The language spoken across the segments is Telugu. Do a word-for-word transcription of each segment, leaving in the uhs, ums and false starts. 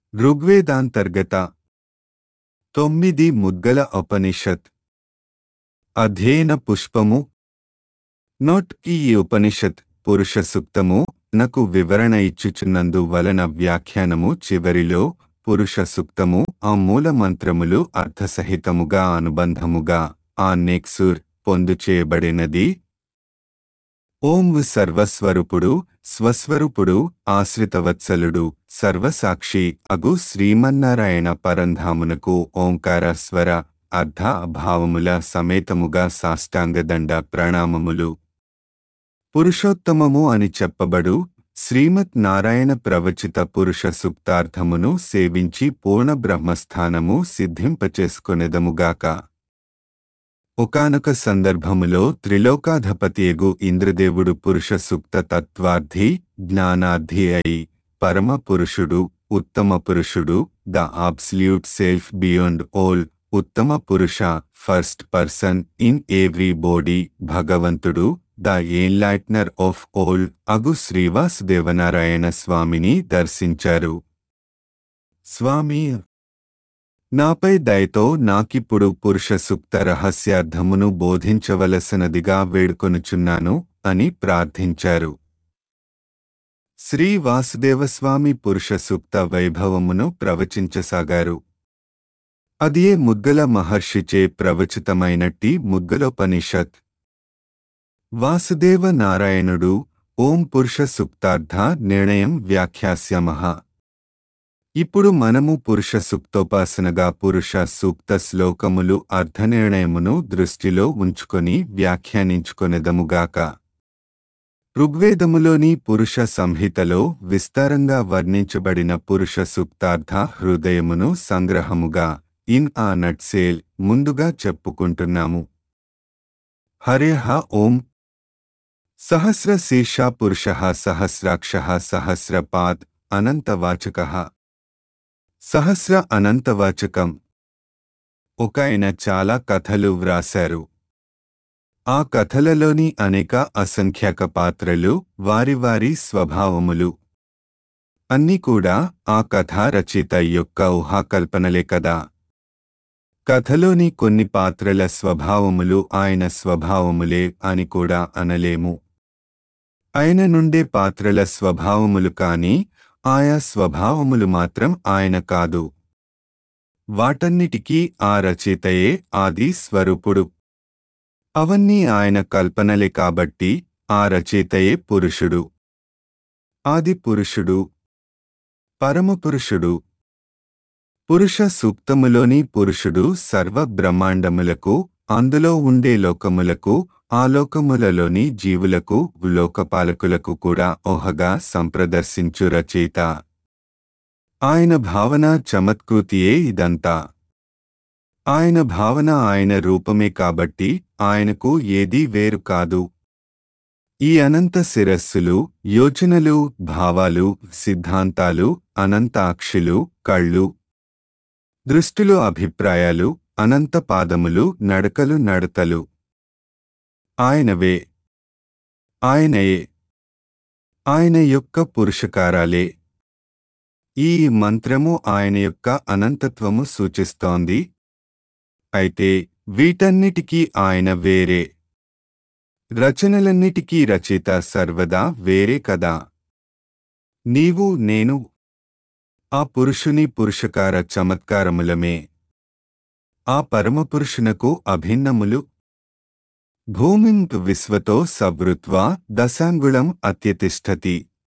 ఋగ్వేదాంతర్గత తొమ్మిది ముద్గల ఉపనిషత్ అధ్యయన పుష్పము. నోట్ ఈ ఉపనిషత్ పురుష సూక్తము నకు వివరణ ఇచ్చుచున్నందు వలన వ్యాఖ్యానము చివరిలో పురుష సూక్తము ఆ మూల మంత్రములు అర్థసహితముగా అనుబంధముగా ఆ నెక్సుర్ పొందు చేయబడినది. ఓం సర్వస్వరూపుడు స్వస్వరూపుడు ఆశ్రితవత్సలుడు సర్వసాక్షి అగు శ్రీమన్నారాయణ పరంధామునకు ఓంకార స్వర అర్ధ అభావముల సమేతముగా సాష్టాంగదండ ప్రణామములు. పురుషోత్తమము అని చెప్పబడు శ్రీమత్ నారాయణ ప్రవచిత పురుష సూక్తార్థమును సేవించి పూర్ణ బ్రహ్మస్థానము సిద్ధింపచేసుకొనెదముగాక. ఒకానొక సందర్భములో త్రిలోకాధపతియగు ఇంద్రదేవుడు పురుష సూక్త తత్వార్థి జ్ఞానార్థి అయి పరమ పురుషుడు ఉత్తమ పురుషుడు the absolute self beyond all ఉత్తమ పురుష first person in every body భగవంతుడు ద ఎన్లైట్నర్ ఆఫ్ ఆల్ అగు శ్రీవాసుదేవనారాయణ స్వామిని దర్శించారు. స్వామి, నాపై దయతో నాకిప్పుడు పురుష సూక్త రహస్యార్థమును బోధించవలసినదిగా వేడుకొనుచున్నాను అని ప్రార్థించారు. శ్రీ వాసుదేవస్వామి పురుష సూక్త వైభవమును ప్రవచించసాగారు. అదియే ముద్గల మహర్షిచే ప్రవచితమైనట్టి ముద్గలోపనిషత్. వాసుదేవ నారాయణుడు ఓం పురుష సూక్తార్థ నిర్ణయం వ్యాఖ్యాస్యామః. ఇప్పుడు మనము పురుష సూక్తోపాసనగా పురుష సూక్త శ్లోకములు అర్థనిర్ణయమును దృష్టిలో ఉంచుకొని వ్యాఖ్యానించుకొనెదముగాక. ఋగ్వేదములోని పురుష సంహితలో విస్తారంగా వర్ణించబడిన పురుష సూక్తార్థ హృదయమును సంగ్రహముగా ఇన్ ఆ నట్సేల్ ముందుగా చెప్పుకుంటున్నాము. హరేహ ఓం. సహస్ర శీర్ష పురుషః సహస్రాక్షః సహస్రపాద్ అనంతవాచకః. సహస్ర అనంతవాచకం. ఒక ఆయన చాలా కథలు వ్రాశారు. ఆ కథలలోని అనేక అసంఖ్యాక పాత్రలు వారి వారి స్వభావములు అన్నీ కూడా ఆ కథా రచయిత యొక్క ఊహాకల్పనలే కదా. కథలోని కొన్ని పాత్రల స్వభావములు ఆయన స్వభావములే అని కూడా అనలేము. ఆయన నుండే పాత్రల స్వభావములు కాని ఆయా స్వభావములు మాత్రం ఆయన కాదు. వాటన్నిటికీ ఆ రచయితయే ఆది స్వరూపుడు. అవన్నీ ఆయన కల్పనలే కాబట్టి ఆ రచయితయే పురుషుడు, ఆది పురుషుడు, పరమపురుషుడు. పురుష సూక్తములోని పురుషుడు సర్వ బ్రహ్మాండములకు, అందులో ఉండే లోకములకు, ఆ లోకములలోని జీవులకు, లోకపాలకులకు కూడా ఓహగా సంప్రదర్శించు రచయిత. ఆయన భావన చమత్కృతియే ఇదంతా. ఆయన భావన ఆయన రూపమే కాబట్టి ఆయనకు ఏదీ వేరు కాదు. ఈ అనంత శిరస్సులు, యోచనలు, భావాలు, సిద్ధాంతాలు, అనంత అక్షులు, కళ్ళు, దృష్టులు, అభిప్రాయాలు, అనంత పాదములు, నడకలు, నడతలు ఆయనవే. ఆయనయే. ఆయన యొక్క పురుషకారాలే. ఈ మంత్రము ఆయన యొక్క అనంతత్వము సూచిస్తోంది. అయితే వీటన్నిటికీ ఆయన వేరే. రచనలన్నిటికీ రచయిత సర్వదా వేరే కదా. నీవు నేను ఆ పురుషుని పురుషకార చమత్కారములమే. ఆ పరమపురుషునకు అభిన్నములు. భూమిం విశ్వతో సవృత్వా దశాంగుళం అత్యతిష్ఠతి.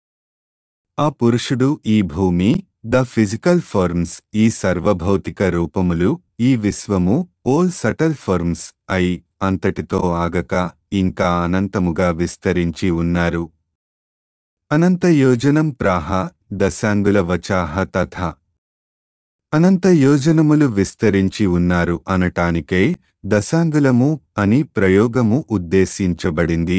ఆ పురుషుడు ఈ భూమి, ద ఫిజికల్ ఫార్మ్స్, ఈ సర్వభౌతిక రూపములు, ఈ విశ్వము, ఓల్ సటల్ ఫార్మ్స్ అయి అంతటితో ఆగక ఇంకా అనంతముగా విస్తరించి ఉన్నారు. అనంత యోజనం ప్రాహ దశాంగుల వచాహ తథా. అనంత యోజనములు విస్తరించి ఉన్నారు అనటానికై దశాంగులము అని ప్రయోగము ఉద్దేశించబడింది.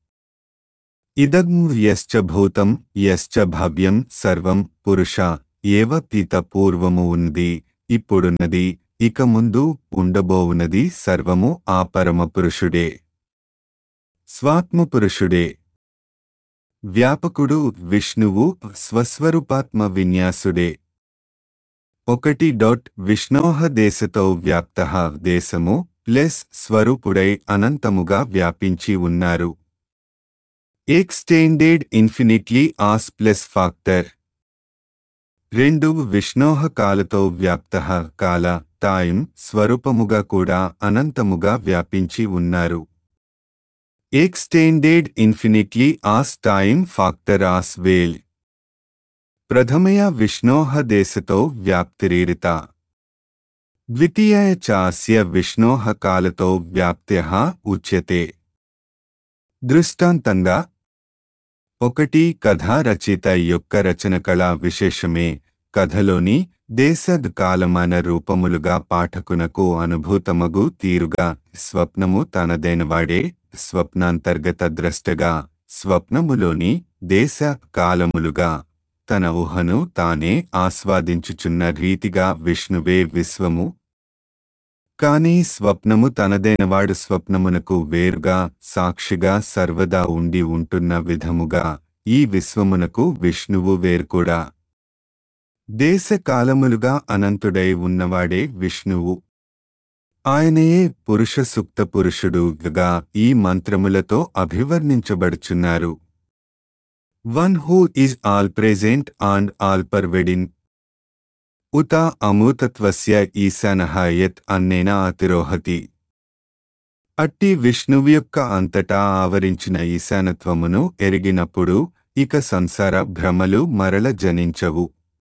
ఇదం యశ్చ భూతం యశ్చ భవ్యం సర్వం పురుష ఏవ పీత పూర్వము ఉంది, ఇప్పుడున్నది, ఇక ముందు ఉండబోవునది సర్వము ఆ పరమపురుషుడే. స్వాత్మపురుషుడే. వ్యాపకుడు విష్ణువు స్వస్వరూపాత్మ విన్యాసుడే. ఒకటి డాట్ విష్ణోః దేశతో వ్యాప్తః దేశము ప్లస్ స్వరూపుడై అనంతముగా వ్యాపించి ఉన్నారు. Extended infinitely as plus factor. రెండు విష్ణోః కాలతో వ్యాప్తః కాల టైం స్వరూపముగా కూడా అనంతముగా వ్యాపించి ఉన్నారు. Extended infinitely as time factor as well. ప్రథమయ విష్ణోః దేశతో వ్యాప్తిరీరిత. ద్వితీయ చాస్య విష్ణోః కాలతో వ్యాప్త్యః ఉచ్యతే. దృష్టాంతంగా ఒకటి కథ రచయిత యొక్క రచన కళా విశేషమే కథలోని దేశ కాలమాన రూపములుగా పాఠకునకు అనుభూతమగు తీరుగా స్వప్నము తనదైనవాడే స్వప్నాంతర్గత ద్రష్టగా స్వప్నములోని దేశ కాలములుగా తన ఊహను తానే ఆస్వాదించుచున్న రీతిగా విష్ణువే విశ్వము. కాని స్వప్నము తనదైనవాడు స్వప్నమునకు వేరుగా సాక్షిగా సర్వదా ఉండి ఉంటున్న విధముగా ఈ విశ్వమునకు విష్ణువు వేరుకూడా. దేశకాలములుగా అనంతుడై ఉన్నవాడే విష్ణువు. ఆయనయే పురుష సుక్త పురుషుడుగా ఈ మంత్రములతో అభివర్ణించబడుచున్నారు. One who is all present and all pervading. ఉత అమూతత్వస్య ఈశానః యత్ అన్నేన అతిరోహతి. అట్టి విష్ణువు యొక్క అంతటా ఆవరించిన ఈశానత్వమును ఎరిగినప్పుడు ఇక సంసార భ్రమలు మరల జనించవు.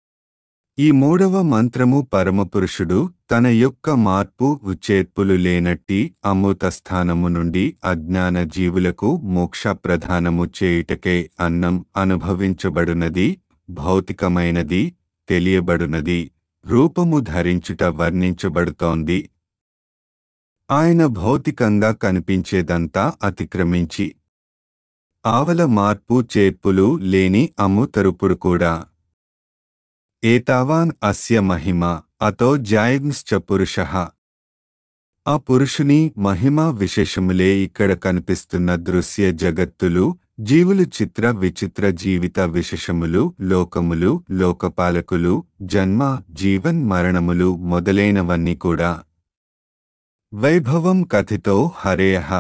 ఈ మూడవ మంత్రము పరమపురుషుడు తన యొక్క మార్పు ఉచేర్పులు లేనట్టి అమృతస్థానము నుండి అజ్ఞాన జీవులకు మోక్ష ప్రధానము చేయుటకే అన్నం అనుభవించబడునది, భౌతికమైనది, తెలియబడునది, రూపము ధరించుట వర్ణించబడుతోంది. ఆయన భౌతికంగా కనిపించేదంతా అతిక్రమించి ఆవల మార్పు చేర్పులు లేని అమృతరూపుడు కూడా. ఏతావాన్ అస్య మహిమ అతో జాయగ్ంశ్చ పురుషః. ఆ పురుషుని మహిమా విశేషములే ఇక్కడ కనిపిస్తున్న దృశ్య జగత్తులు, జీవులు, చిత్ర విచిత్ర జీవిత విశేషములు, లోకములు, లోకపాలకులు, జన్మ జీవన్ మరణములు మొదలైనవన్నీ కూడా. వైభవం కథితో హరేయః.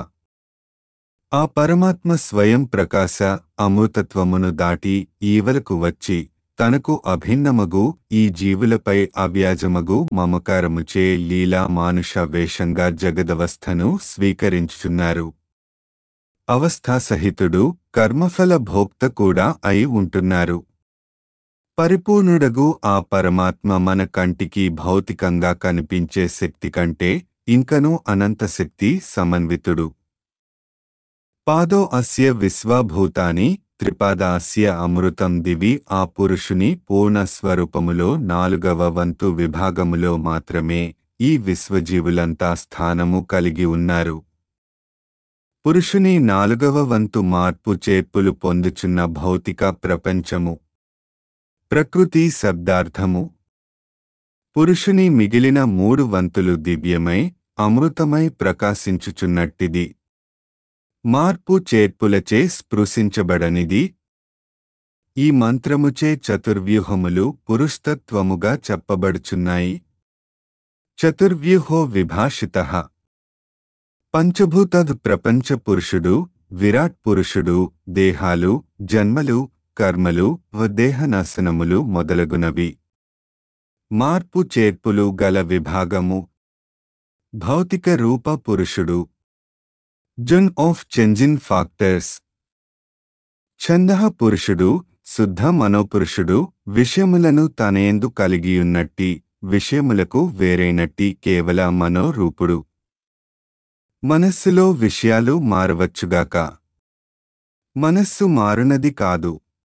ఆ పరమాత్మ స్వయం ప్రకాశ అమృతత్వమును దాటి ఈవలకు వచ్చి తనకు అభిన్నమగు ఈ జీవులపై అవ్యాజమగు మమకారముచే లీలా మానుష వేషంగా జగదవస్థను స్వీకరించుచున్నారు. అవస్థాసహితుడు, కర్మఫల భోక్త కూడా అయి ఉంటున్నారు. పరిపూర్ణుడగు ఆ పరమాత్మ మన కంటికి భౌతికంగా కనిపించే శక్తి కంటే ఇంకనూ అనంతశక్తి సమన్వితుడు. పాదో అస్య విశ్వభూతాని త్రిపాదాస్య అమృతం దివి. ఆ పురుషుని పూర్ణ స్వరూపములో నాలుగవ వంతు విభాగములో మాత్రమే ఈ విశ్వజీవులంతా స్థానము కలిగి ఉన్నారు. పురుషుని నాలుగవ వంతు మార్పు చేర్పులు పొందుచున్న భౌతిక ప్రపంచము. ప్రకృతి శబ్దార్థము. పురుషుని మిగిలిన మూడు వంతులు దివ్యమై అమృతమై ప్రకాశించుచున్నట్టిది. మార్పు చేర్పులచే స్పృశించబడనిది. ఈ మంత్రముచే చతుర్వ్యూహములు పురుషతత్వముగా చెప్పబడుచున్నాయి. చతుర్వ్యూహో విభాషితః. పంచభూత ప్రపంచ పురుషుడు, విరాట్ పురుషుడు, దేహాలు, జన్మలు, కర్మలు, దేహనాశనములు మొదలగునవి. మార్పు చేర్పులు గల విభాగము. భౌతిక రూప పురుషుడు. జన్ ఆఫ్ చెంజిన్ ఫాక్టర్స్. ఛందః పురుషుడు, శుద్ధ మనోపురుషుడు, విషయములను తనయందు కలిగియున్నట్టి, విషయములకు వేరైనట్టి కేవల మనోరూపుడు. మనస్సులో విషయాలు మారవచ్చుగాక. మనస్సు మారునది కాదు.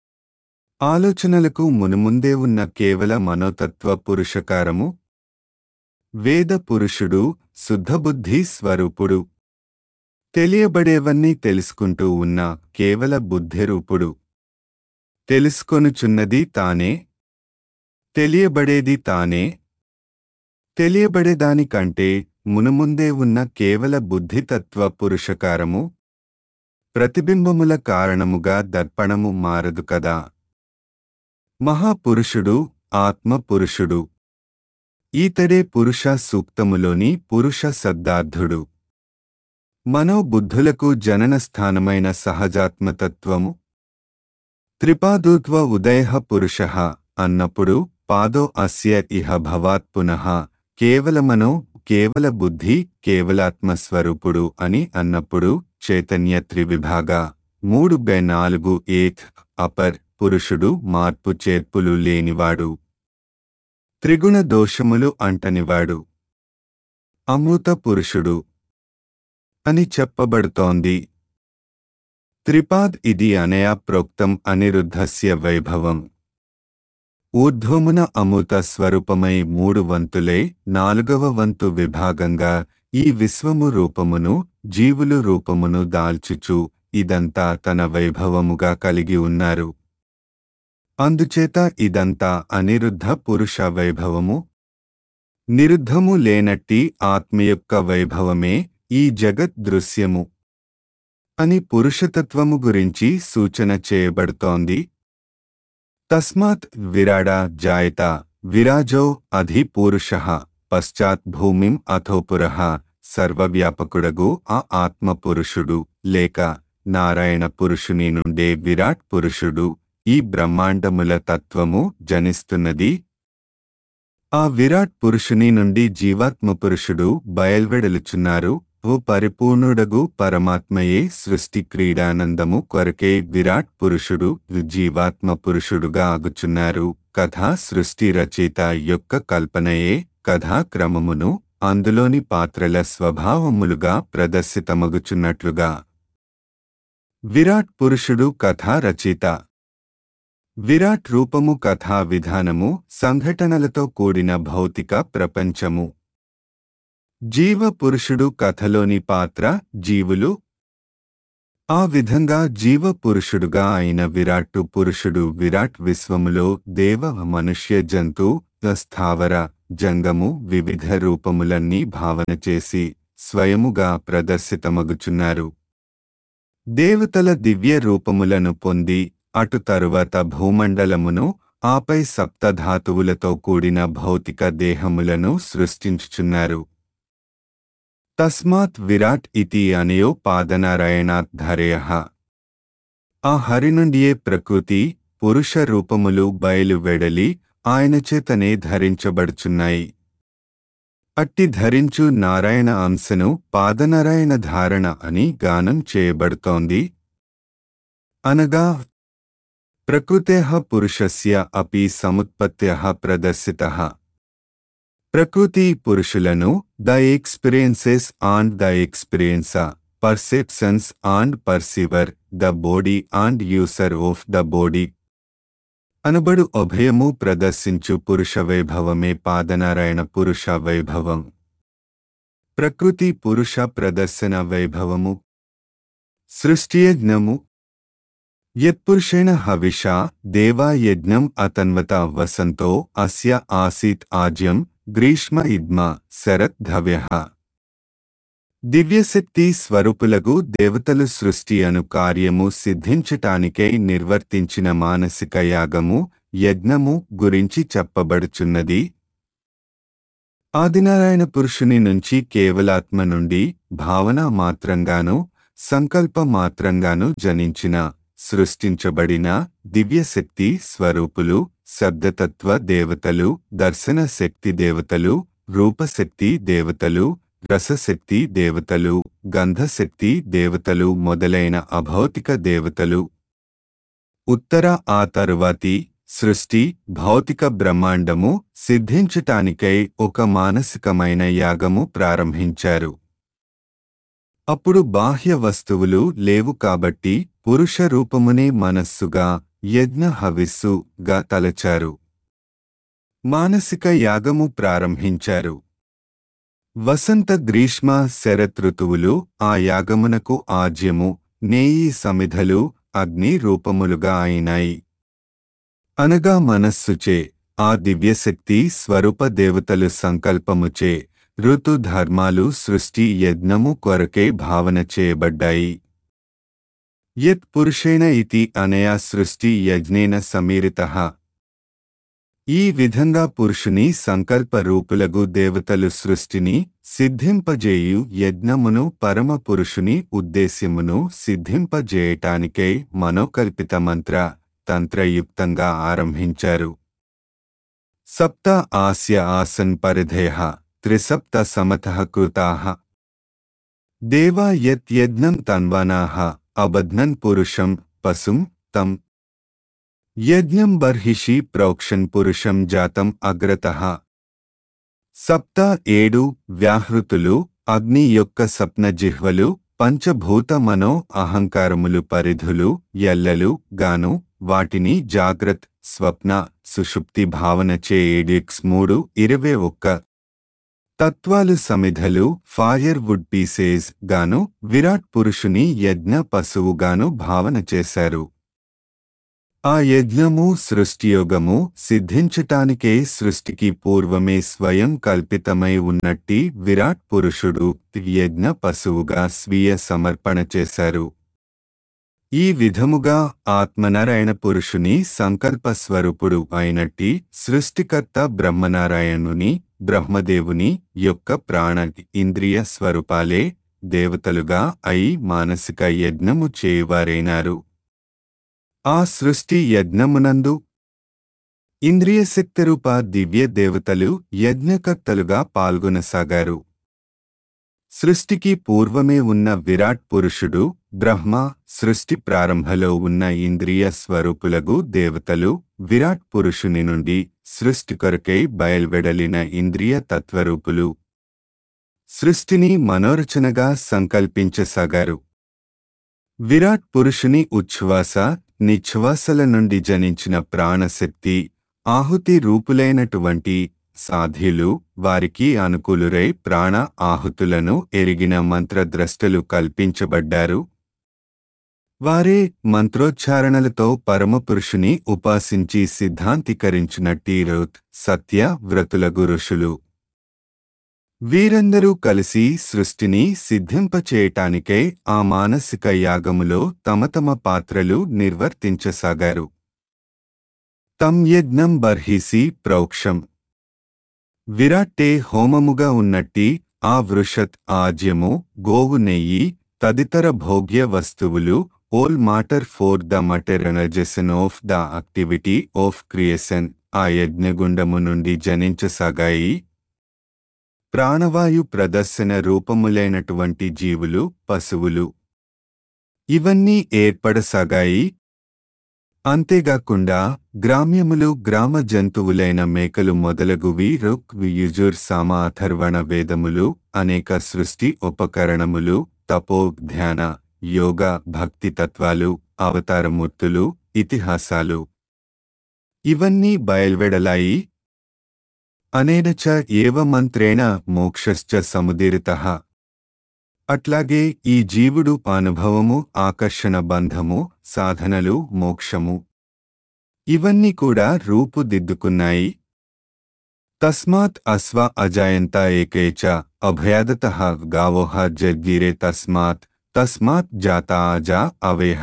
ఆలోచనలకు మునుముందే ఉన్న కేవల మనోతత్వ పురుషకారము. వేద పురుషుడు, శుద్ధబుద్ధి స్వరూపుడు. తెలియబడేవన్నీ తెలుసుకుంటూ ఉన్న కేవల బుద్ధిరూపుడు. తెలుసుకొనుచున్నది తానే, తెలియబడేది తానే. తెలియబడేదానికంటే మునుముందే ఉన్న కేవల బుద్ధితత్వ పురుషకారము. ప్రతిబింబముల కారణముగా దర్పణము మారదు కదా. మహాపురుషుడు, ఆత్మ పురుషుడు. ఈతడే పురుష సూక్తములోని పురుష శబ్దార్థుడు. మనోబుద్ధులకు జనన స్థానమైన సహజాత్మతత్వము. త్రిపాదూత్వ ఉదయః పురుషః అన్నప్పుడు పాదో అస్య ఇహ భవాత్ పునః కేవలమనో కేవల బుద్ధి కేవలాత్మస్వరూపుడు అని అన్నప్పుడు చైతన్య త్రివిభాగ మూడు బై నాలుగు ఏత్ అపర్ పురుషుడు మార్పు చేర్పులు లేనివాడు, త్రిగుణ దోషములు అంటనివాడు, అమృత పురుషుడు అని చెప్పబడుతోంది. త్రిపాద్ ఇది అనయా ప్రోక్తం అనిరుద్ధస్య వైభవం. ఊర్ధ్వమున అమృత స్వరూపమై మూడు వంతులై నాలుగవ వంతు విభాగంగా ఈ విశ్వము రూపమును జీవులు రూపమును దాల్చుచు ఇదంతా తన వైభవముగా కలిగి ఉన్నారు. అందుచేత ఇదంతా అనిరుద్ధ పురుష వైభవము. నిరుద్ధము లేనట్టి ఆత్మ యొక్క వైభవమే ఈ జగత్ దృశ్యము అని పురుషతత్వము గురించి సూచన చేయబడుతోంది. తస్మాత్ విరాడా జాయత విరాజో అధి పురుషః పశ్చాత్ భూమిం అథోపురః సర్వవ్యాపకుడగు ఆ ఆత్మ పురుషుడు లేక నారాయణ పురుషుని నుండే విరాట్ పురుషుడు ఈ బ్రహ్మాండముల తత్వము జనిస్తున్నది. ఆ విరాట్ పురుషుని నుండి జీవాత్మ పురుషుడు బయల్వెడలుచున్నారు. ఓ పరిపూర్ణుడగు పరమాత్మయే సృష్టి క్రీడానందము కొరకే విరాట్ పురుషుడు జీవాత్మ పురుషుడుగా ఆగుచున్నారు. కథా సృష్టి రచయిత యొక్క కల్పనయే కథాక్రమమును అందులోని పాత్రల స్వభావములుగా ప్రదర్శితమగుచున్నట్లుగా. విరాట్ పురుషుడు కథా రచయిత. విరాట్ రూపము కథా విధానము సంఘటనలతో కూడిన భౌతిక ప్రపంచము. జీవ పురుషుడు కథలోని పాత్ర జీవులు. ఆ విధంగా జీవ పురుషుడుగా అయిన విరాట్టు పురుషుడు విరాట్ విశ్వములో దేవ మనుష్య జంతు స్థావర జంగము వివిధ రూపములన్నీ భావన చేసి స్వయముగా ప్రదర్శితమగుచున్నారు. దేవతల దివ్య రూపములను పొంది అటు తరువాత భూమండలమును ఆపై సప్తధాతువులతో కూడిన భౌతిక దేహములను సృష్టించుచున్నారు. తస్మాత్ విరాట్ ఇతి అనయో పాదనారాయణాత్ ధరేయః. ఆ హరి నుండియే ప్రకృతి పురుష రూపములు బయలు వెడలి ఆయనచేతనే ధరించబడుచున్నాయి. అట్టి ధరించు నారాయణ అంశను పాదనారాయణ ధారణ అని గానం చేయబడుతోంది. అనగా ప్రకృతేః పురుషస్య అపి సముత్పత్త్యః ప్రదర్శితః. ప్రకృతి పురుషులను the experiences and the experiencer perceptions and perceiver the body and user of the body అనబడు అభయము ప్రదర్శించు పురుష వైభవమే పాదనారాయణ పురుష వైభవం. ప్రకృతి పురుష ప్రదర్శన వైభవము. సృష్టియజ్ఞము. యత్పురుషేణ హవిషా దేవా యజ్ఞం అతన్వత వసంతో అస్య ఆసీత్ ఆజ్యం గ్రీష్మ ఇద్మ శరత్ ధవ్యః. దివ్యశక్తి స్వరూపులగు దేవతలు సృష్టి అను కార్యము సిద్ధించటానికై నిర్వర్తించిన మానసిక యాగము యజ్ఞము గురించి చెప్పబడుచున్నది. ఆదినారాయణ పురుషుని నుంచి కేవలాత్మ నుండి భావన మాత్రంగాను సంకల్ప మాత్రంగాను జనించిన సృష్టించబడిన దివ్యశక్తి స్వరూపులు శబ్దతత్వ దేవతలు, దర్శన శక్తి దేవతలు, రూపశక్తి దేవతలు, రసశక్తి దేవతలు, గంధశక్తి దేవతలు మొదలైన అభౌతిక దేవతలు. ఉత్తర ఆ తరువాతి సృష్టి భౌతిక బ్రహ్మాండము సిద్ధించటానికై ఒక మానసికమైన యాగము ప్రారంభించారు. అప్పుడు బాహ్య వస్తువులు లేవు కాబట్టి పురుష రూపమునే మనస్సుగా యజ్ఞ హవిస్సుగా తలచారు. మానసిక యాగము ప్రారంభించారు. వసంత గ్రీష్మ శరత్ ఋతువులు ఆ యాగమునకు ఆజ్యము నేయి సమిధలు అగ్ని రూపములుగా అయినాయి. అనగా మనస్సుచే ఆ దివ్యశక్తి స్వరూప దేవతలు సంకల్పముచే ఋతు ధర్మాలు సృష్టి యజ్ఞము కొరకే భావన చేయబడ్డాయి. యత్ పురుషేణ ఇతి అనయా సృష్టి యజ్ఞేన సమీరితః. ఈ విధంగా పురుషుని సంకల్ప రూపులగు దేవతలు సృష్టిని సిద్ధింపజేయు యజ్ఞమును పరమ పురుషుని ఉద్దేశ్యమును సిద్ధింపజేయటానికై మనోకల్పిత మంత్ర తంత్రయుక్తంగా ఆరంభించారు. సప్త ఆస్య ఆసన్ పరిధేః త్రిసప్త సమతః కృతాః దేవా యత్ యజ్ఞం తన్వానాః అబధ్నన్ పురుషం పశుం తం యజ్ఞం బర్హిషి ప్రోక్షన్ పురుషం జాతం అగ్రతః. సప్త ఏడు వ్యాహృతులు అగ్ని యొక్క స్వప్న జిహ్వలు పంచభూత మనో అహంకారములు పరిధులు ఎల్లలు గాను వాటిని జాగ్రత్ స్వప్న సుషుప్తి భావనచే ఏడిక్స్ మూడు ఇరవై ఒక్క తత్వాలు సమిధలు ఫైర్ వుడ్ పీసేస్ గాను విరాట్ పురుషుని యజ్ఞ పశువుగాను భావన చేశారు. ఆ యజ్ఞము సృష్టియోగము సిద్ధించటానికే సృష్టికి పూర్వమే స్వయం కల్పితమై ఉన్నట్టి విరాట్ పురుషుడు యజ్ఞ పశువుగా స్వీయ సమర్పణ చేశారు. ఈ విధముగా ఆత్మనారాయణ పురుషుని సంకల్ప స్వరూపుడు అయినట్టి సృష్టికర్త బ్రహ్మనారాయణుని బ్రహ్మదేవుని యొక్క ప్రాణ ఇంద్రియ స్వరూపాలే దేవతలుగా అయి మానసిక యజ్ఞము చేయువారైనారు. ఆ సృష్టి యజ్ఞమునందు ఇంద్రియశక్తిరూప దివ్య దేవతలు యజ్ఞకర్తలుగా పాల్గొనసాగారు. సృష్టికి పూర్వమే ఉన్న విరాట్ పురుషుడు బ్రహ్మ, సృష్టి ప్రారంభలో ఉన్న ఇంద్రియ స్వరూపులగు దేవతలు విరాట్ పురుషుని నుండి సృష్టి కొరకై బయల్వెడలిన ఇంద్రియ తత్వరూపులు సృష్టిని మనోరచనగా సంకల్పించసాగారు. విరాట్ పురుషుని ఉచ్ఛ్వాస నిశ్వాసల నుండి జనించిన ప్రాణశక్తి ఆహుతి రూపులైనటువంటి సాధ్యులు వారికి అనుకూలురై ప్రాణ ఆహుతులను ఎరిగిన మంత్రద్రష్టలు కల్పించబడ్డారు. వారే మంత్రోచ్చారణలతో పరమపురుషుని ఉపాసించి సిద్ధాంతీకరించినట్టి రుత్ సత్య వ్రతులగు ఋషులు. వీరందరూ కలిసి సృష్టిని సిద్ధింపచేయటానికై ఆ మానసిక యాగములో తమ తమ పాత్రలు నిర్వర్తించసాగారు. తం యజ్ఞం బర్హిసి ప్రోక్షం విరాట్టే హోమముగా ఉన్నట్టి ఆ వృషత్ ఆజ్యము గోవు నెయ్యి తదితర భోగ్య వస్తువులు all matter for the materialization of the activity of creation ఆ యజ్ఞగుండము నుండి జనించసాగాయి. ప్రాణవాయు ప్రదర్శన రూపములైనటువంటి జీవులు పశువులు ఇవన్నీ ఏర్పడసాగాయి. అంతేగాకుండా గ్రామ్యములు గ్రామ జంతువులైన మేకలు మొదలగువి రుక్ యుజుర్ సామ అథర్వణ వేదములు అనేక సృష్టి ఉపకరణములు తపో ధ్యాన యోగ భక్తి తత్వాలు అవతారమూర్తులు ఇతిహాసాలు ఇవన్నీ బయల్వెడలాయి. అనేన చ ఏవ మంత్రేణ మోక్షశ్చ సముదీరితః అట్లాగే ఈ జీవుడు అనుభవము ఆకర్షణ బంధము సాధనలు మోక్షము ఇవన్నీ కూడా రూపుదిద్దుకున్నాయి. తస్మాత్ అశ్వ అజాయంత ఏకేచ అభయాదతః గావోః జగ్గిరే తస్మాత్ తస్మాత్ జాతా అజా అవేహ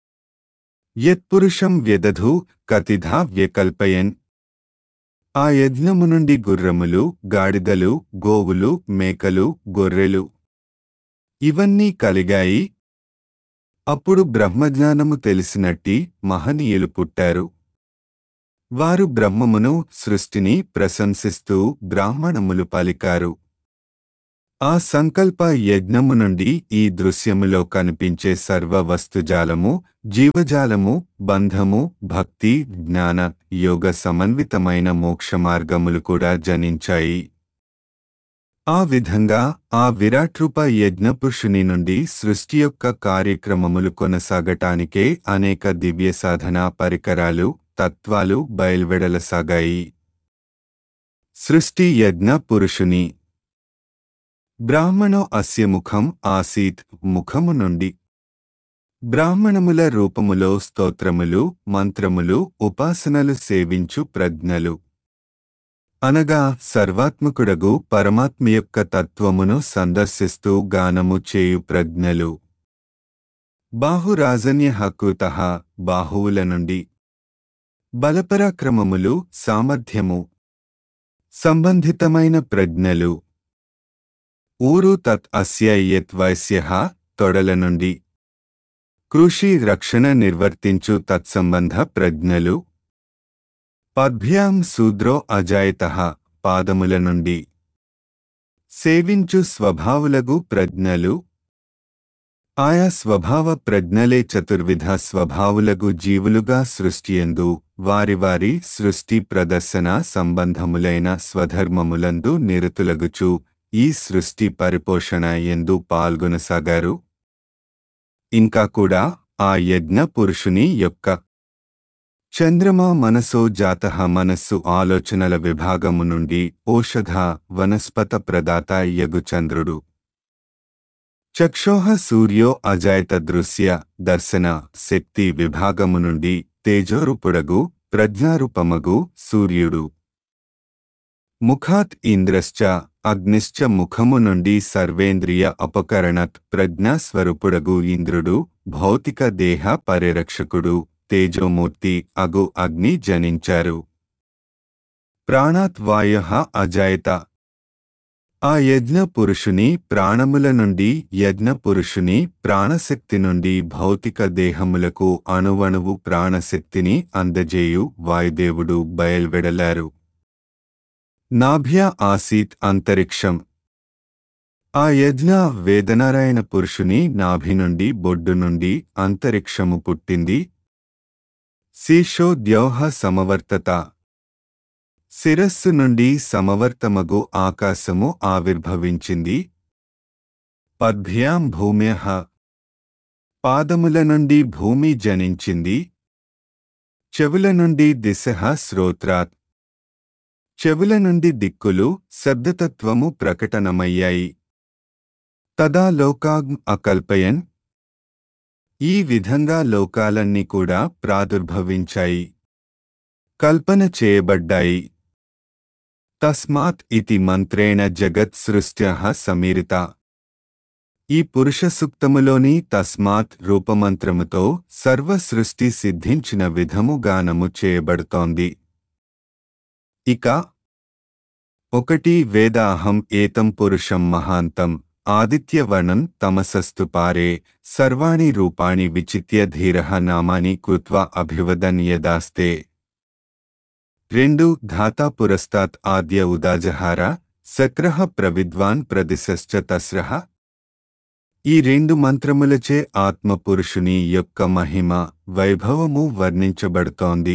యత్పురుషం వ్యదధు కతిధా వ్యకల్పయన్. ఆ యజ్ఞము నుండి గుర్రములు గాడిదలు గోవులు మేకలు గొర్రెలు ఇవన్నీ కలిగాయి. అప్పుడు బ్రహ్మజ్ఞానము తెలిసినట్టి మహనీయులు పుట్టారు. వారు బ్రహ్మమును సృష్టిని ప్రశంసిస్తూ బ్రాహ్మణములు పలికారు. ఆ సంకల్ప యజ్ఞము నుండి ఈ దృశ్యములో కనిపించే సర్వ వస్తుజాలము జీవజాలము బంధము భక్తి జ్ఞాన యోగ సమన్వితమైన మోక్షమార్గములు కూడా జనించాయి. ఆ విధంగా ఆ విరాట్రూప యజ్ఞపురుషుని నుండి సృష్టి యొక్క కార్యక్రమములు కొనసాగటానికే అనేక దివ్య సాధనా పరికరాలు తత్వాలు బయల్వెడలసాగాయి. సృష్టి యజ్ఞ పురుషుని బ్రాహ్మణో అస్య ముఖం ఆసీత్ ముఖము నుండి బ్రాహ్మణముల రూపములో స్తోత్రములు మంత్రములు ఉపాసనలు సేవించు ప్రజ్ఞలు అనగా సర్వాత్మకుడగు పరమాత్మ యొక్క తత్వమును సందర్శిస్తూ గానము చేయు ప్రజ్ఞలు. బాహురాజన్య హక్కుతః బాహువుల నుండి బలపరాక్రమములు, సామర్థ్యము సంబంధితమైన ప్రజ్ఞలు. ఊరు తత్ అస్య యత్ వైశ్యః తొడల నుండి. కృషి రక్షణ నిర్వర్తించు తత్సంబంధ ప్రజ్ఞలు. పద్భ్యాం శూద్రో అజాయతః పాదముల నుండి. సేవించు స్వభావులగు ప్రజ్ఞలు. ఆయా స్వభావ ప్రజ్ఞలే చతుర్విధ స్వభావులగు జీవులుగా సృష్టియందు వారి వారి సృష్టి ప్రదర్శన సంబంధములైన స్వధర్మములందు నిరతులగుచు ఈ సృష్టి పరిపోషణ యందు పాల్గొనసాగారు. ఇంకా కూడా ఆ యజ్ఞ పురుషుని యొక్క చంద్రమా మనసో జాతః మనస్సు ఆలోచనల విభాగము నుండి ఓషధ వనస్పత ప్రదాత యగు చంద్రుడు. చక్షోః సూర్యో అజాయత దృశ్య దర్శన శక్తి విభాగము నుండి తేజోరూపుడగు ప్రజ్ఞారూపమగు సూర్యుడు. ముఖాత్ ఇంద్రశ్చ అగ్నిశ్చ ముఖము నుండి సర్వేంద్రియ అపకరణత్ ప్రజ్ఞాస్వరూపుడగు ఇంద్రుడు భౌతిక దేహ పరిరక్షకుడు తేజోమూర్తి అగు అగ్ని జనించారు. ప్రాణాత్ వాయః అజాయత. ఆ యజ్ఞ పురుషుని ప్రాణముల నుండి యజ్ఞ పురుషుని ప్రాణశక్తి నుండి భౌతిక దేహములకు అణువణువు ప్రాణశక్తిని అందజేయు వాయుదేవుడు బయల్వెడలారు. నాభ్య ఆసీత్ అంతరిక్షం. ఆ యజ్ఞ వేదనారాయణ పురుషుని నాభి నుండి బొడ్డు నుండి అంతరిక్షము పుట్టింది. శీర్షో ద్యౌః సమవర్తత. శిరస్సు నుండి సమవర్తమగు ఆకాశము ఆవిర్భవించింది. పద్భ్యాం భూమ్యః. పాదముల నుండి భూమి జనించింది. చెవుల నుండి దిశః శ్రోత్రాత్. చెవుల నుండి దిక్కులు శబ్దతత్వము ప్రకటనమయ్యాయి. తదా లోకాగ్ అకల్పయన్. ఈ విధంగా లోకాలన్నీ కూడా ప్రాదుర్భవించాయి, కల్పన చేయబడ్డాయి. తస్మాత్ ఇతి మంత్రేణ జగత్ సృష్ట్యః సమీరిత. ఈ పురుష సూక్తములోని తస్మాత్ రూపమంత్రముతో సర్వ సృష్టి సిద్ధించిన విధము గానము చేయబడుతోంది. ఇక ఒకటి వేదాహం ఏతం పురుషం మహాంతం ఆదిత్యవర్ణం తమసస్తు పారే సర్వాణి రూపాణి విచిత్య ధీరః నామాని కృత్వా అభివదన్ యదాస్తే. రెండు ధాతా పురస్తాత్ ఆద్య ఉదాజహార సక్రః ప్రవిద్వాన్ ప్రదిశశ్చ తస్రః. ఈ రెండు మంత్రములచే ఆత్మపురుషుని యొక్క మహిమ వైభవము వర్ణించబడుతోంది.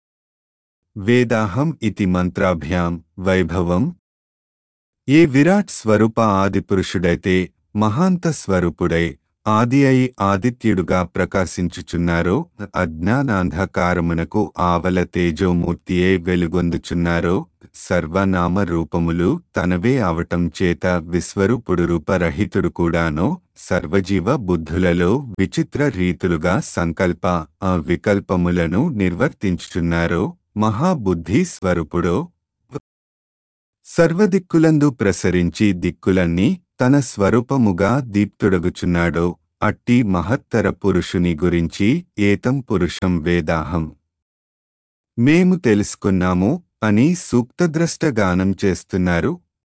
వేదాహం ఇతి మంత్రాభ్యాం వైభవం. ఏ విరాట్ స్వరూప ఆదిపురుషుడైతే మహాంత స్వరూపుడై ఆది అయి ఆదిత్యుడుగా ప్రకాశించుచున్నారో, అజ్ఞానాంధకారమునకు ఆవల తేజోమూర్తియే వెలుగొందుచున్నారో, సర్వనామ రూపములు తనవే అవటం చేత విశ్వరూపుడు రూపరహితుడు కూడానో, సర్వజీవ బుద్ధులలో విచిత్ర రీతులుగా సంకల్ప వికల్పములను నిర్వర్తించుచున్నారో, మహాబుద్ధి స్వరూపుడో, సర్వదిక్కులందు ప్రసరించి దిక్కులన్నీ తన స్వరూపముగా దీప్తుడగుచున్నాడో, అట్టి మహత్తర పురుషుని గురించి ఏతం పురుషం వేదాహం మేము తెలుసుకున్నాము అని సూక్తద్రష్ట గానం చేస్తున్నారు.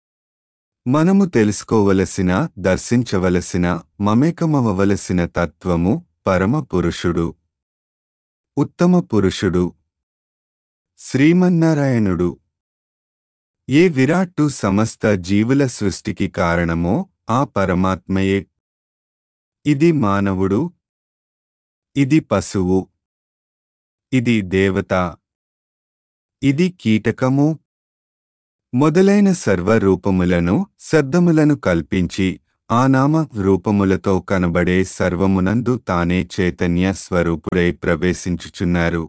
మనము తెలుసుకోవలసిన, దర్శించవలసిన, మమేకమవలసిన తత్వము పరమ పురుషుడు, ఉత్తమ పురుషుడు, శ్రీమన్నారాయణుడు. ఏ విరాట్టు సమస్త జీవుల సృష్టికి కారణమో ఆ పరమాత్మయే. ఇది మానవుడు, ఇది పశువు, ఇది దేవత, ఇది కీటకము మొదలైన సర్వరూపములను శబ్దములను కల్పించి ఆ నామ రూపములతో కనబడే సర్వమునందు తానే చైతన్య స్వరూపుడై ప్రవేశించుచున్నారు.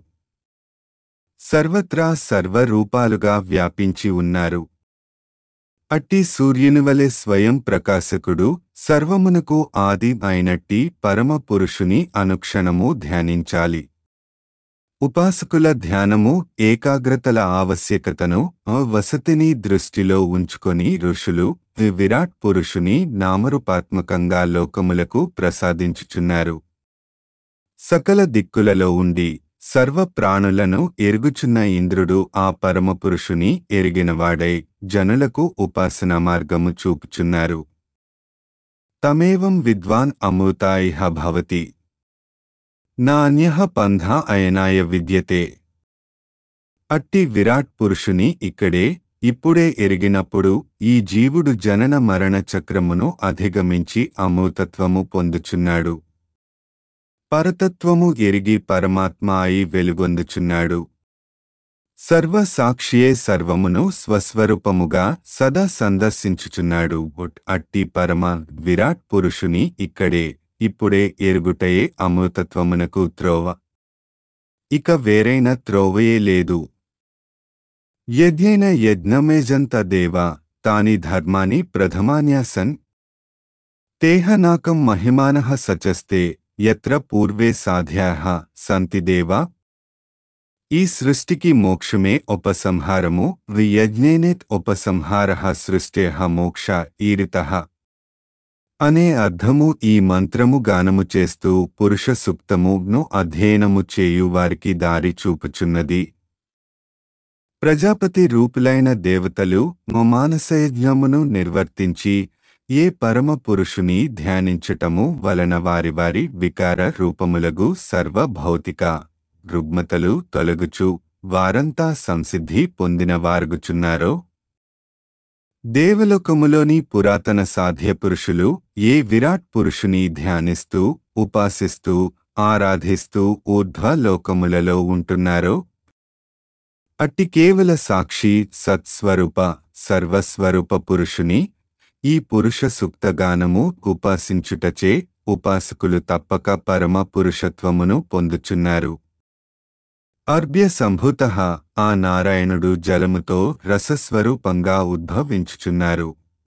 సర్వత్రా సర్వరూపాలుగా వ్యాపించి ఉన్నారు. అట్టి సూర్యునివలె స్వయం ప్రకాశకుడు, సర్వమునకు ఆది అయినట్టి పరమ పురుషుని అనుక్షణము ధ్యానించాలి. ఉపాసకుల ధ్యానము ఏకాగ్రతల ఆవశ్యకతను వసతిని దృష్టిలో ఉంచుకొని ఋషులు విరాట్ పురుషుని నామరూపాత్మకంగా లోకములకు ప్రసాదించుచున్నారు. సకల దిక్కులలో ఉండి సర్వ ప్రాణులను ఎరుగుచున్న ఇంద్రుడు ఆ పరమపురుషుని ఎరిగినవాడై జనులకు ఉపాసనా మార్గము చూపుచున్నారు. తమేవం విద్వాన్ అమృతా ఇహ భవతి నాన్యః పంథా అయనాయ విద్యతే. అట్టి విరాట్ పురుషుని ఇక్కడే ఇప్పుడే ఎరిగినప్పుడు ఈ జీవుడు జనన మరణ చక్రమును అధిగమించి అమృతత్వము పొందుచున్నాడు. పరతత్వము ఎరిగి పరమాత్మ అయి వెలుగొందుచున్నాడు. సర్వ సాక్షియే సర్వమును స్వస్వరూపముగా సదా సందర్శించుచున్నాడు. అట్టి పరమ విరాట్ పురుషుని ఇక్కడే ఇప్పుడే ఎరుగుటయే అమృతత్వమునకు త్రోవ. ఇక వేరైన త్రోవయే లేదు. యజ్ఞేన యజ్ఞమేజంత దేవ తాని ధర్మాని ప్రథమాన్యాసన్ తేహనాకం మహిమానః సచస్తే యత్ర పూర్వే సాధ్యాః సంతి దేవా. ఈ సృష్టికి మోక్షమే ఉపసంహారము. వియజ్ఞేనేత్ ఉపసంహారః సృష్ట్యేః మోక్ష ఈరితః అనే అర్థము ఈ మంత్రము గానము చేస్తూ పురుష సూక్తమును అధ్యయనము చేయు వారికి దారి చూపుచున్నది. ప్రజాపతి రూపులైన దేవతలు మానసయజ్ఞమును నిర్వర్తించి ఏ పరమ పురుషుని ధ్యానించటము వలన వారి వారి వికార రూపములగు సర్వ భౌతిక రుగ్మతలు తొలగుచు వారంతా సంసిద్ధి పొందిన వారుగుచున్నారో, దేవలోకములోని పురాతన సాధ్య పురుషులు ఏ విరాట్ పురుషుని ధ్యానిస్తూ ఉపాసిస్తూ ఆరాధిస్తూ ఊర్ధ్వ లోకములలో ఉంటున్నారో, అట్టి కేవల సాక్షి సత్స్వరూప సర్వస్వరూప పురుషుని ఈ పురుష సూక్తగానము ఉపాసించుటచే ఉపాసకులు తప్పక పరమ పురుషత్వమును పొందుచున్నారు. అర్భ్య సంభూతః ఆ నారాయణుడు జలముతో రసస్వరూపంగా ఉద్భవించుచున్నారు.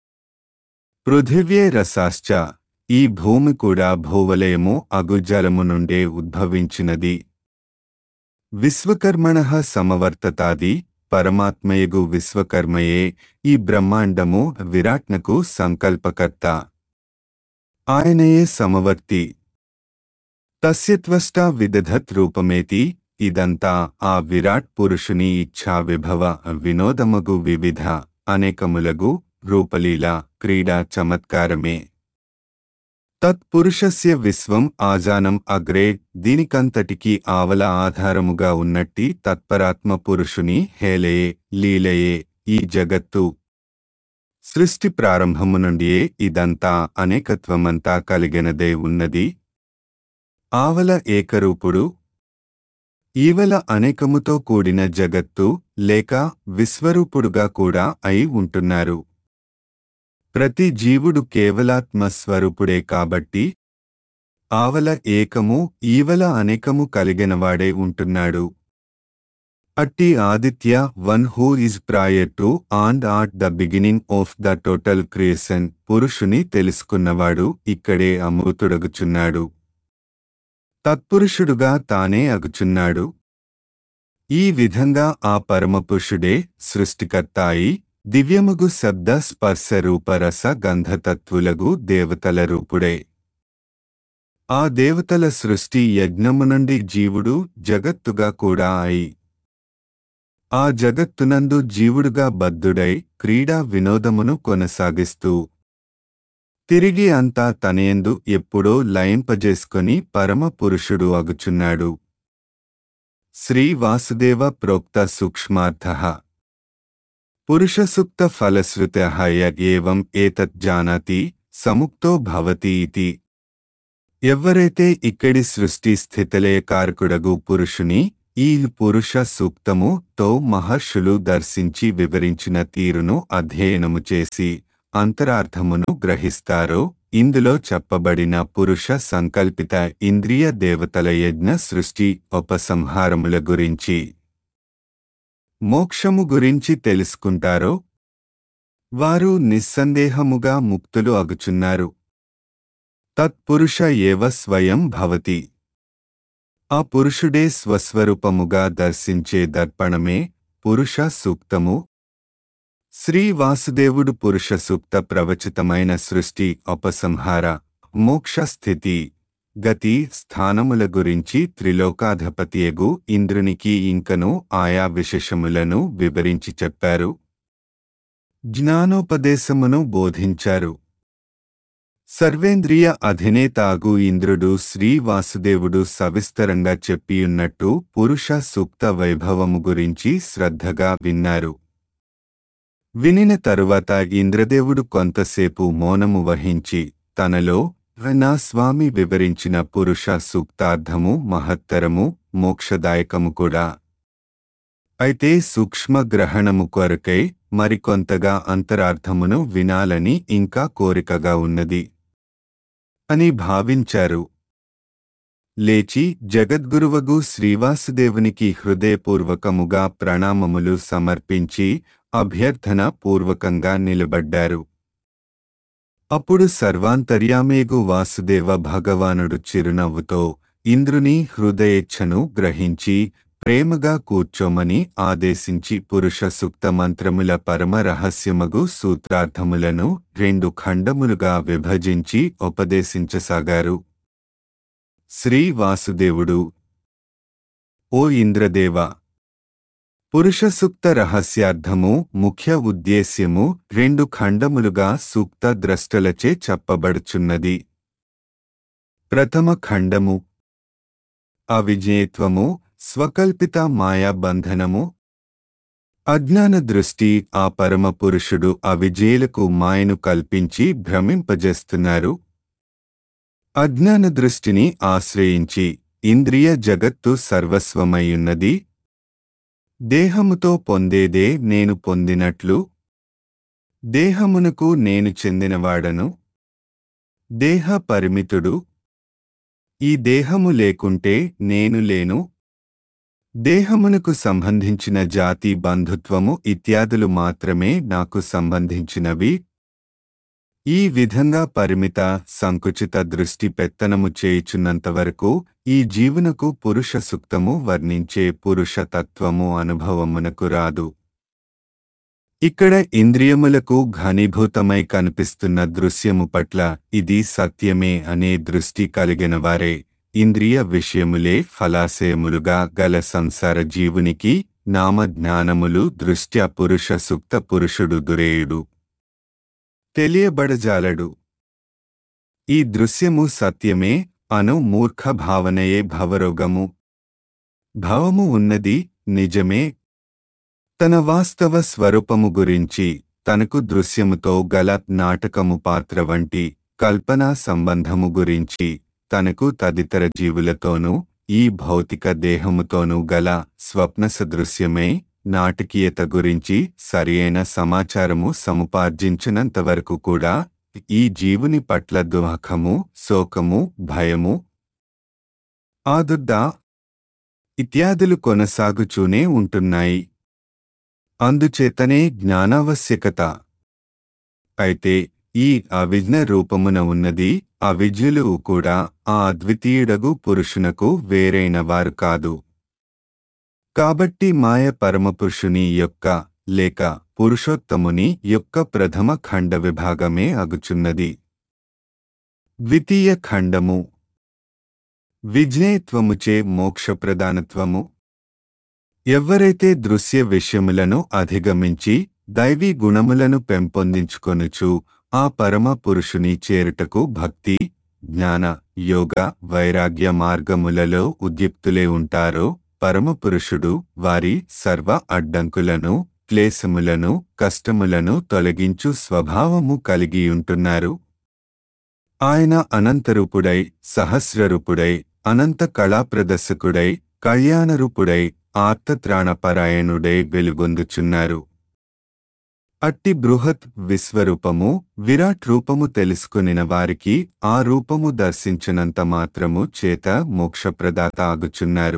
పృథివ్యే రసాశ్చ ఈ భూమి కూడా భూవలయము అగు జలము నుండే ఉద్భవించినది. విశ్వకర్మణః సమవర్తతాది పరమాత్మయగు విశ్వకర్మయే ఈ బ్రహ్మాండము విరాట్నకు సంకల్పకర్త. ఆయనయే సమవర్తి. తస్యత్వష్టా విదధత్ రూపమేతి. ఇదంతా ఆ విరాట్ పురుషుని ఇచ్ఛా విభవ వినోదమగు వివిధ అనేకములగు రూపలీల క్రీడా చమత్కారమే. తత్పురుషస్య విశ్వం ఆజానం అగ్రే. దీనికంతటికీ ఆవల ఆధారముగా ఉన్నట్టి తత్పరాత్మ పురుషుని హేళయే లీలయే ఈ జగత్తు. సృష్టి ప్రారంభము నుండియే ఇదంతా అనేకత్వమంతా కలిగినదే ఉన్నది. ఆవల ఏకరూపుడు, ఈవల అనేకముతో కూడిన జగత్తు లేక విశ్వరూపుడుగా కూడా అయి ఉంటున్నారు. ప్రతి జీవుడు కేవలాత్మ స్వరూపుడే కాబట్టి ఆవల ఏకము ఈవల అనేకము కలిగినవాడే ఉంటున్నాడు. అట్టి Aditya one who is prior to and at the beginning of the total creation పురుషుని తెలుసుకున్నవాడు ఇక్కడే అమృతుడగుచున్నాడు. తత్పురుషుడుగా తానే అగుచున్నాడు. ఈ విధంగా ఆ పరమపురుషుడే సృష్టికర్త అయి దివ్యమగు శబ్ద స్పర్శ రూపరస గంధతత్వులగు దేవతల రూపుడే. ఆ దేవతల సృష్టి యజ్ఞము నుండి జీవుడు జగత్తుగా కూడా అయి ఆ జగత్తునందు జీవుడుగా బద్ధుడై క్రీడా వినోదమును కొనసాగిస్తూ తిరిగి అంతా తనయందు ఎప్పుడో లయింపజేసుకొని పరమ పురుషుడు అగుచున్నాడు. శ్రీ వాసుదేవ ప్రోక్త సూక్ష్మార్థః పురుషసూక్త ఫలశ్రుతః ఏవం ఏతత్ జానాతి సముక్తో భవతి ఇతి. ఎవ్వరైతే ఇక్కడి సృష్టి స్థితిలయ కారకుడగు పురుషుని ఈ పురుష సూక్తము తో మహర్షులు దర్శించి వివరించిన తీరును అధ్యయనము చేసి అంతరార్థమును గ్రహిస్తారో, ఇందులో చెప్పబడిన పురుష సంకల్పిత ఇంద్రియ దేవతల యజ్ఞ సృష్టి ఉపసంహారముల గురించి మోక్షము గురించి తెలుసుకుంటారో, వారు నిస్సందేహముగా ముక్తులు అగుచున్నారు. తత్పురుష ఏవ స్వయం భవతి. ఆ పురుషుడే స్వస్వరూపముగా దర్శించే దర్పణమే పురుష సూక్తము. శ్రీ వాసుదేవుడు పురుష సూక్త ప్రవచితమైన సృష్టి ఉపసంహార మోక్ష స్థితి గతి స్థానముల గురించి త్రిలోకాధిపతియగు ఇంద్రునికి ఇంకను ఆయా విశేషములను వివరించి చెప్పారు. జ్ఞానోపదేశమును బోధించారు. సర్వేంద్రియ అధినేతాగు ఇంద్రుడు శ్రీ వాసుదేవుడు సవిస్తరంగా చెప్పియున్నట్టు పురుష సూక్త వైభవము గురించి శ్రద్ధగా విన్నారు. వినిన తరువాత ఇంద్రదేవుడు కొంతసేపు మౌనము వహించి తనలో నా స్వామి వివరించిన పురుష సూక్తార్థము మహత్తరము మోక్షదాయకము కూడా. అయితే సూక్ష్మ గ్రహణము కొరకై మరికొంతగా అంతరార్థమును వినాలని ఇంకా కోరికగా ఉన్నది అని భావించారు. లేచి జగద్గురువగు శ్రీవాసుదేవునికి హృదయపూర్వకముగా ప్రణామములు సమర్పించి అభ్యర్థన పూర్వకంగా నిలబడ్డారు. అప్పుడు సర్వాంతర్యామేగు వాసుదేవ భగవానుడు చిరునవ్వుతో ఇంద్రుని హృదయేచ్ఛను గ్రహించి ప్రేమగా కూర్చోమని ఆదేశించి పురుష సూక్త మంత్రముల పరమ రహస్యమగు సూత్రార్థములను రెండు ఖండములుగా విభజించి ఉపదేశించసాగారు. శ్రీ వాసుదేవుడు: ఓ ఇంద్రదేవ, పురుష సూక్త రహస్యార్థము ముఖ్య ఉద్దేశ్యము రెండు ఖండములుగా సూక్త ద్రష్టలచే చెప్పబడుచున్నది. ప్రథమ ఖండము అవిజ్ఞేయత్వము, స్వకల్పిత మాయా బంధనము. అజ్ఞాన దృష్టి ఆ పరమ పురుషుడు అవిజేయులకు మాయను కల్పించి భ్రమింపజేస్తున్నారు. అజ్ఞాన దృష్టిని ఆశ్రయించి ఇంద్రియ జగత్తు సర్వస్వమయ్యున్నది. దేహముతో పొందేదే నేను పొందినట్లు, దేహమునకు నేను చెందినవాడను, దేహ పరిమితుడు, ఈ దేహము లేకుంటే నేను లేను, దేహమునకు సంబంధించిన జాతి బంధుత్వము ఇత్యాదులు మాత్రమే నాకు సంబంధించినవి. ఈ విధంగా పరిమిత సంకుచిత దృష్టి పెత్తనము చేయుచున్నంతవరకు ఈ జీవునకు పురుష సూక్తము వర్ణించే పురుష తత్వము అనుభవమునకు రాదు. ఇక్కడ ఇంద్రియములకు ఘనీభూతమై కనిపిస్తున్న దృశ్యము పట్ల ఇది సత్యమే అనే దృష్టి కలిగిన వారే ఇంద్రియ విషయములే ఫలాశయములుగా గల సంసార జీవునికి నామజ్ఞానములు దృష్ట్యా పురుష సూక్త పురుషుడు దురేయుడు, తెలియబడజాలడు. ఈ దృశ్యము సత్యమే అను మూర్ఖ భావనయే భవరోగము. భవము ఉన్నది నిజమే. తన వాస్తవ స్వరూపము గురించి తనకు దృశ్యముతో గల నాటకము పాత్ర వంటి కల్పనా సంబంధము గురించి తనకు తదితర జీవులతోనూ ఈ భౌతిక దేహముతోనూ గల స్వప్న సదృశ్యమే నాటకీయత గురించి సరియైన సమాచారము సముపార్జించినంతవరకు కూడా ఈ జీవుని పట్ల దుఃఖము, శోకము, భయము, ఆదుర్ద ఇత్యాదులు కొనసాగుచూనే ఉంటున్నాయి. అందుచేతనే జ్ఞానావశ్యకత. అయితే ఈ అవిజ్ఞ రూపమున ఉన్నది అవిజ్ఞులు కూడా ఆ అద్వితీయుడగు పురుషునకు వేరైన వారు కాదు. కాబట్టి మాయ పరమపురుషుని యొక్క లేక పురుషోత్తముని యొక్క ప్రథమ ఖండ విభాగమే అగుచున్నది. ద్వితీయ ఖండము విజ్ఞేయత్వముచే మోక్షప్రదానత్వము. ఎవ్వరైతే దృశ్య విషయములను అధిగమించి దైవీ గుణములను పెంపొందించుకొనుచు ఆ పరమ పురుషుని చేరుటకు భక్తి, జ్ఞాన, యోగ, వైరాగ్య మార్గములలో ఉద్యుక్తులే ఉంటారో పరమపురుషుడు వారి సర్వ అడ్డంకులను, క్లేశములను, కష్టములను తొలగించు స్వభావము కలిగియుంటున్నారు. ఆయన అనంతరూపుడై, సహస్రరూపుడై, అనంత కళాప్రదర్శకుడై, కళ్యాణరూపుడై, ఆర్తత్రాణపరాయణుడై వెలుగొందుచున్నారు. అట్టి బృహత్ విశ్వరూపము, విరాట్ రూపము తెలుసుకొనిన వారికి ఆ రూపము దర్శించినంత మాత్రము చేత మోక్షప్రదాత ఆగుచున్నారు.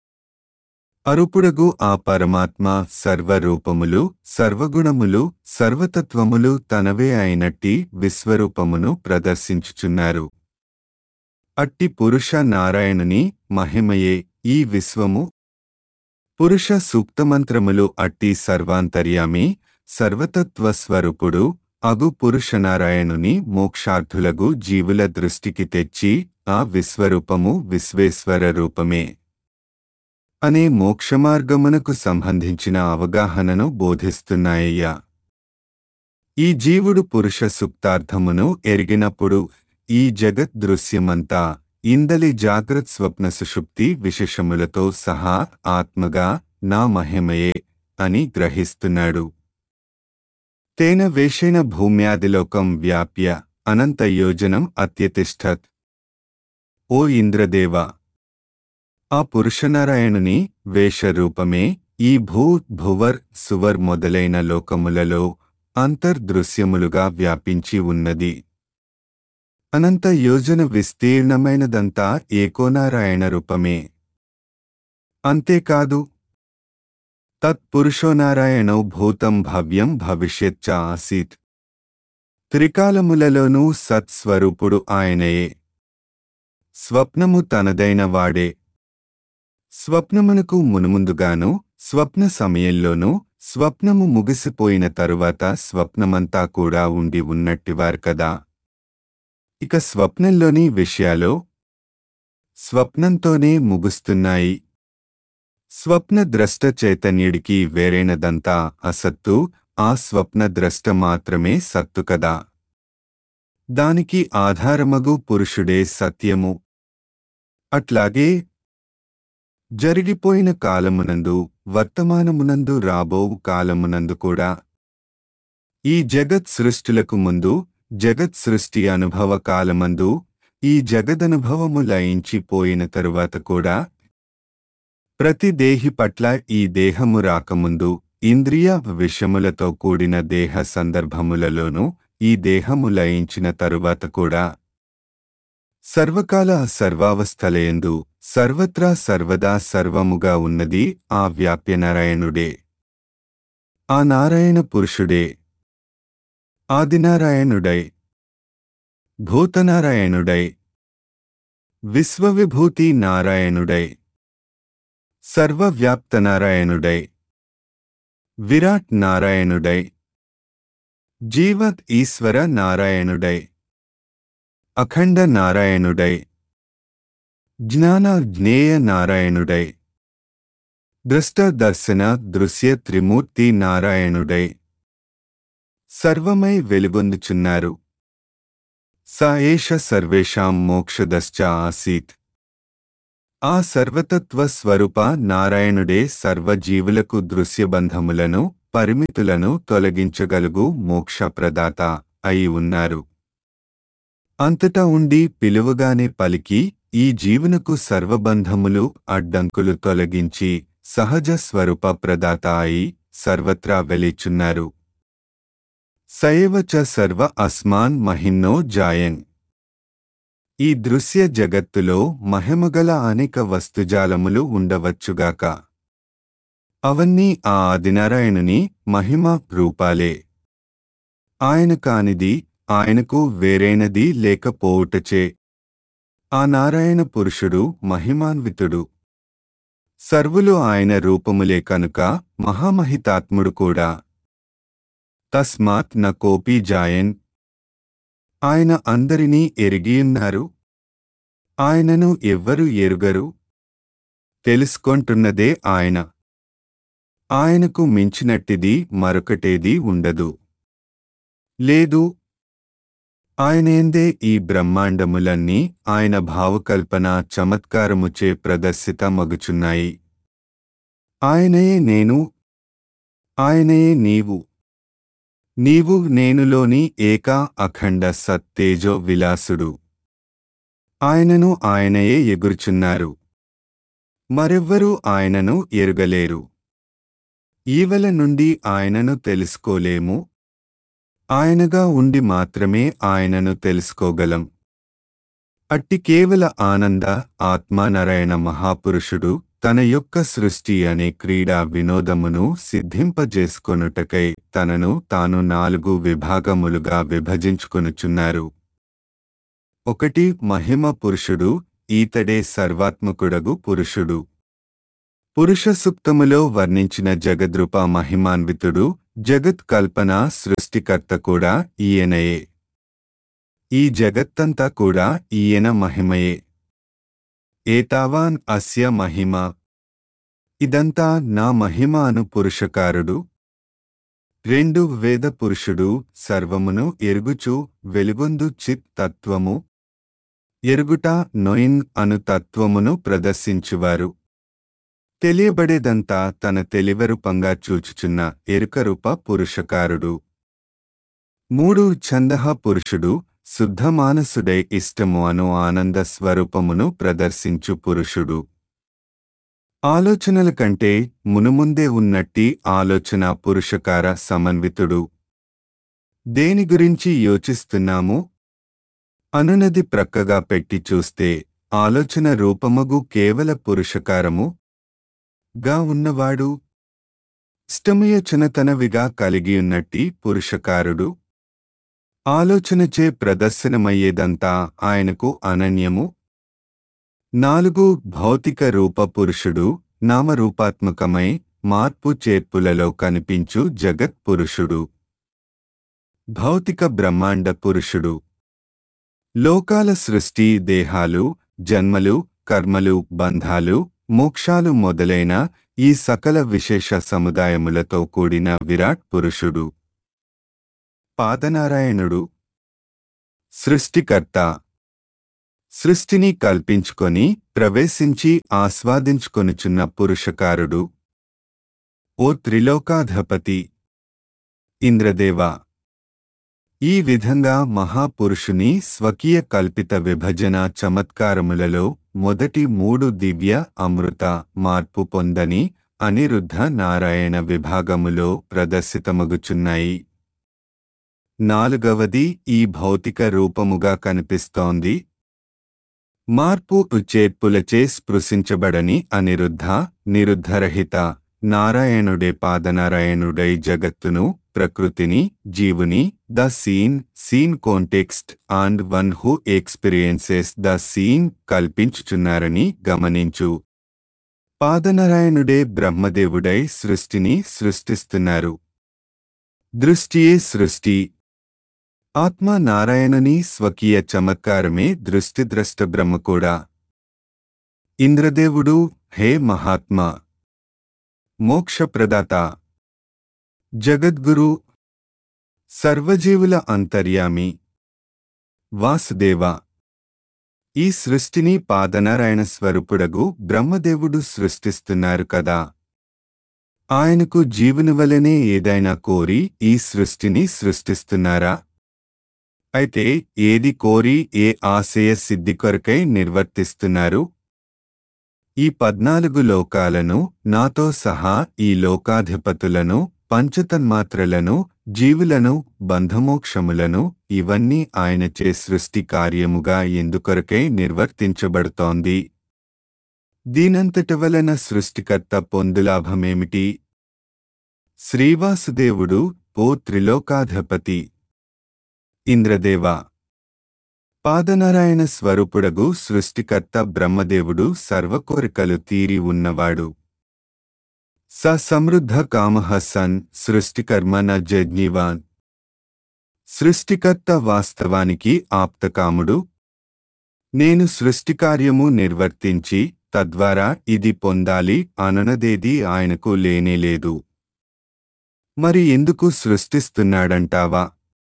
అరుపుడగు ఆ పరమాత్మ సర్వరూపములు, సర్వగుణములు, సర్వతత్వములు తనవే అయినట్టి విశ్వరూపమును ప్రదర్శించుచున్నారు. అట్టి పురుష నారాయణుని మహిమయే ఈ విశ్వము. పురుష సూక్తమంత్రములు అట్టి సర్వాంతర్యామి, సర్వతత్వస్వరూపుడు, అగు పురుషనారాయణుని మోక్షార్థులగు జీవుల దృష్టికి తెచ్చి ఆ విశ్వరూపము విశ్వేశ్వర రూపమే అనే మోక్షమార్గమునకు సంబంధించిన అవగాహనను బోధిస్తున్నాయ్యా. ఈ జీవుడు పురుష సుప్తార్థమును ఎరిగినప్పుడు ఈ జగత్ దృశ్యమంతా ఇందలి జాగ్రత్ స్వప్న సుషుప్తి విశేషములతో సహా ఆత్మగా నా మహిమయే అని గ్రహిస్తున్నాడు. తేన వేషేణ భూమ్యాదిలోకం వ్యాప్య అనంతయోజనం అత్యతిష్ఠత్. ఓ ఇంద్రదేవ, ఆ పురుషనారాయణుని వేషరూపమే ఈ భూ భువర్ సువర్ మొదలైన లోకములలో అంతర్దృశ్యములుగా వ్యాపించి ఉన్నది. అనంత యోజన విస్తీర్ణమైనదంతా ఏకోనారాయణ రూపమే. అంతేకాదు, తత్పురుషోనారాయణౌ భూతం భవ్యం భవిష్యచ్చ ఆసీత్. త్రికాలములలోనూ సత్స్వరూపుడు ఆయనయే. స్వప్నము తనదైన వాడే. స్వప్నమునకు మునుముందుగాను స్వప్న సమయంలోనూ స్వప్నము ముగిసిపోయిన తరువాత స్వప్నమంతా కూడా ఉండి ఉన్నట్టివారు కదా. ఇక స్వప్నంలోని విషయాలు స్వప్నంతోనే ముగుస్తున్నాయి. స్వప్న ద్రష్ట చైతన్యుడికి వేరైనదంతా అసత్తు, ఆ స్వప్న ద్రష్ట మాత్రమే సత్తు కదా. దానికి ఆధారమగు పురుషుడే సత్యము. అట్లాగే జరిగిపోయిన కాలమునందు, వర్తమానమునందు, రాబోవు కాలమునందు కూడా, ఈ జగత్ సృష్టిలకు ముందు, జగత్ సృష్టి అనుభవ కాలమందు, ఈ జగదనుభవము లయించిపోయిన తరువాత కూడా, ప్రతి దేహి పట్ల ఈ దేహము రాకముందు, ఇంద్రియ విషములతో కూడిన దేహ సందర్భములలోనూ, ఈ దేహము లయించిన తరువాత కూడా, సర్వకాల సర్వావస్థలయందు సర్వత్రా సర్వదా సర్వముగా ఉన్నది ఆ వ్యాప్యనారాయణుడే. ఆ నారాయణ పురుషుడే ఆదినారాయణుడై, భూతనారాయణుడై, విశ్వవిభూతి నారాయణుడై, సర్వవ్యాప్తనారాయణుడై, విరాట్ నారాయణుడై, జీవత్ ఈశ్వర నారాయణుడై, అఖండ నారాయణుడై, జ్ఞాన జ్ఞేయ నారాయణుడై, దృష్ట దర్శన దృశ్య త్రిమూర్తి నారాయణుడై సర్వమై వెలుగొందుచున్నారు. స ఏష సర్వేషాం మోక్షదశ్చ ఆసీత్. ఆ సర్వతత్వ స్వరూప నారాయణుడే సర్వజీవులకు దృశ్యబంధములను, పరిమితులను తొలగించగలుగు మోక్షప్రదాత అయి ఉన్నారు. అంతటా ఉండి పిలువగానే పలికి ఈ జీవునకు సర్వబంధములు, అడ్డంకులు తొలగించి సహజ స్వరూప ప్రదాత అయి సర్వత్రా వెలిచున్నారు. సయేవ చ సర్వ అస్మాన్ మహిన్నో జాయన్. ఈ దృశ్య జగత్తులో మహిమగల అనేక వస్తుజాలములు ఉండవచ్చుగాక. అవన్నీ ఆ ఆదినారాయణుని మహిమ రూపాలే. ఆయన కానిది, ఆయనకు వేరైనది లేకపోవుటచే ఆ నారాయణ పురుషుడు మహిమాన్వితుడు. సర్వులు ఆయన రూపములే కనుక మహామహితాత్ముడు కూడా. తస్మాత్ న కోపి జాయన్. ఆయన అందరినీ ఎరిగియున్నారు. ఆయనను ఎవ్వరు ఎరుగరు. తెలుసుకొంటున్నదే ఆయన. ఆయనకు మించినట్టిది మరొకటేదీ ఉండదు. లేదు. ఆయనేందే ఈ బ్రహ్మాండములన్నీ ఆయన భావకల్పన చమత్కారముచే ప్రదర్శితమగుచున్నాయి. ఆయనయే నేను, ఆయనయే నీవు. నీవు నేనులోని ఏకా అఖండ సత్తేజో విలాసుడు. ఆయనను ఆయనయే ఎగురుచున్నారు. మరెవ్వరూ ఆయనను ఎరుగలేరు. ఈవెల నుండి ఆయనను తెలుసుకోలేము. ఆయనగా ఉండి మాత్రమే ఆయనను తెలుసుకోగలం. అట్టి కేవల ఆనంద ఆత్మానారాయణ మహాపురుషుడు తన యొక్క సృష్టి అనే క్రీడా వినోదమును సిద్ధింపజేసుకొనుటకై తనను తాను నాలుగు విభాగములుగా విభజించుకొనుచున్నారు. ఒకటి మహిమ పురుషుడు. ఈతడే సర్వాత్మకుడగు పురుషుడు. పురుష సూక్తములో వర్ణించిన జగద్రూప మహిమాన్వితుడు జగత్ కల్పన సృష్టికర్త కూడా ఈయనయే. ఈ జగత్తంతా కూడా ఈయన మహిమయే. ఏతావాన్ అస్య మహిమ. ఇదంతా నా మహిమ అను పురుషకారుడు. రెండు వేద పురుషుడు సర్వమును ఎరుగుచు వెలుగొందు చిత్ తత్వము. ఎరుగుట నొయిన్ అను తత్వమును ప్రదర్శించువారు. తెలియబడేదంతా తన తెలివరూపంగా చూచుచున్న ఎరుకరూప పురుషకారుడు. మూడు ఛందః పురుషుడు శుద్ధమానసుడై ఇష్టము అను ఆనంద స్వరూపమును ప్రదర్శించు పురుషుడు. ఆలోచనల కంటే మునుముందే ఉన్నట్టి ఆలోచన పురుషకార సమన్వితుడు. దేని గురించి యోచిస్తున్నాము అనునది ప్రక్కగా పెట్టి చూస్తే ఆలోచన రూపమగు కేవల పురుషకారము గా ఉన్నవాడు. ఇష్టమయోచనతనవిగా కలిగియున్నట్టి పురుషకారుడు. ఆలోచనచే ప్రదర్శనమయ్యేదంతా ఆయనకు అనన్యము. నాలుగు భౌతిక రూప పురుషుడు నామరూపాత్మకమై మార్పు చేర్పులలో కనిపించు జగత్ పురుషుడు. భౌతిక బ్రహ్మాండ పురుషుడు. లోకాల సృష్టి, దేహాలు, జన్మలు, కర్మలు, బంధాలు, మోక్షాలు మొదలైన ఈ సకల విశేష సముదాయములతో కూడిన విరాట్ పురుషుడు. పాదనారాయణుడు. సృష్టికర్త. సృష్టిని కల్పించుకొని ప్రవేశించి ఆస్వాదించుకొనుచున్న పురుషకారుడు. ఓ త్రిలోకాధపతి ఇంద్రదేవ. ఈ విధంగా మహాపురుషుని స్వకీయ కల్పిత విభజన చమత్కారములలో మొదటి మూడు దివ్య అమృత మార్పు పొందని అనిరుద్ధ నారాయణ విభాగములో ప్రదర్శితమగుచున్నాయి. నాలుగవది ఈ భౌతిక రూపముగా కనిపిస్తోంది. మార్పు చేర్పులచే స్పృశించబడని అనిరుద్ధ నిరుద్ధరహిత నారాయణుడే పాదనారాయణుడై జగత్తును, ప్రకృతిని, జీవుని, the seen scene context and one who experiences the scene కల్పించుచున్నారని గమనించు. పాదనారాయణుడే బ్రహ్మదేవుడై సృష్టిని సృష్టిస్తున్నారు. దృష్టియే సృష్టి. ఆత్మ నారాయణుని స్వకీయ చమత్కారమే దృష్టిద్రష్ట బ్రహ్మ కూడా. ఇంద్రదేవుడు హే మహాత్మా, మోక్షప్రదాత, జగద్గురు, సర్వజీవుల అంతర్యామి, వాసుదేవ. ఈ సృష్టిని పాదనారాయణ స్వరూపుడగు బ్రహ్మదేవుడు సృష్టిస్తున్నారు కదా. ఆయనకు జీవుని వలనే ఏదైనా కోరి ఈ సృష్టిని సృష్టిస్తున్నారా? అయితే ఏది కోరి ఏ ఆశయ సిద్ధి కొరకై నిర్వర్తిస్తున్నారు? ఈ పద్నాలుగు లోకాలను, నాతో సహా ఈ లోకాధిపతులను, పంచతన్మాత్రలను, జీవులను, బంధమోక్షములను ఇవన్నీ ఆయనచే సృష్టి కార్యముగా ఎందుకొరకై నిర్వర్తించబడుతోంది? దీనంతటి వలన సృష్టికర్త పొందులాభమేమిటి? శ్రీవాసుదేవుడు ఓ త్రిలోకాధిపతి ఇంద్రదేవ. పాదనారాయణ స్వరూపుడగు సృష్టికర్త బ్రహ్మదేవుడు సర్వకోరికలు తీరి ఉన్నవాడు. స సమృద్ధ కామః సన్ సృష్టికర్మ న జజ్ఞీవాన్. సృష్టికర్త వాస్తవానికి ఆప్తకాముడు. నేను సృష్టికార్యము నిర్వర్తించి తద్వారా ఇది పొందాలి అననదేది ఆయనకు లేనేలేదు. మరి ఎందుకు సృష్టిస్తున్నాడంటావా?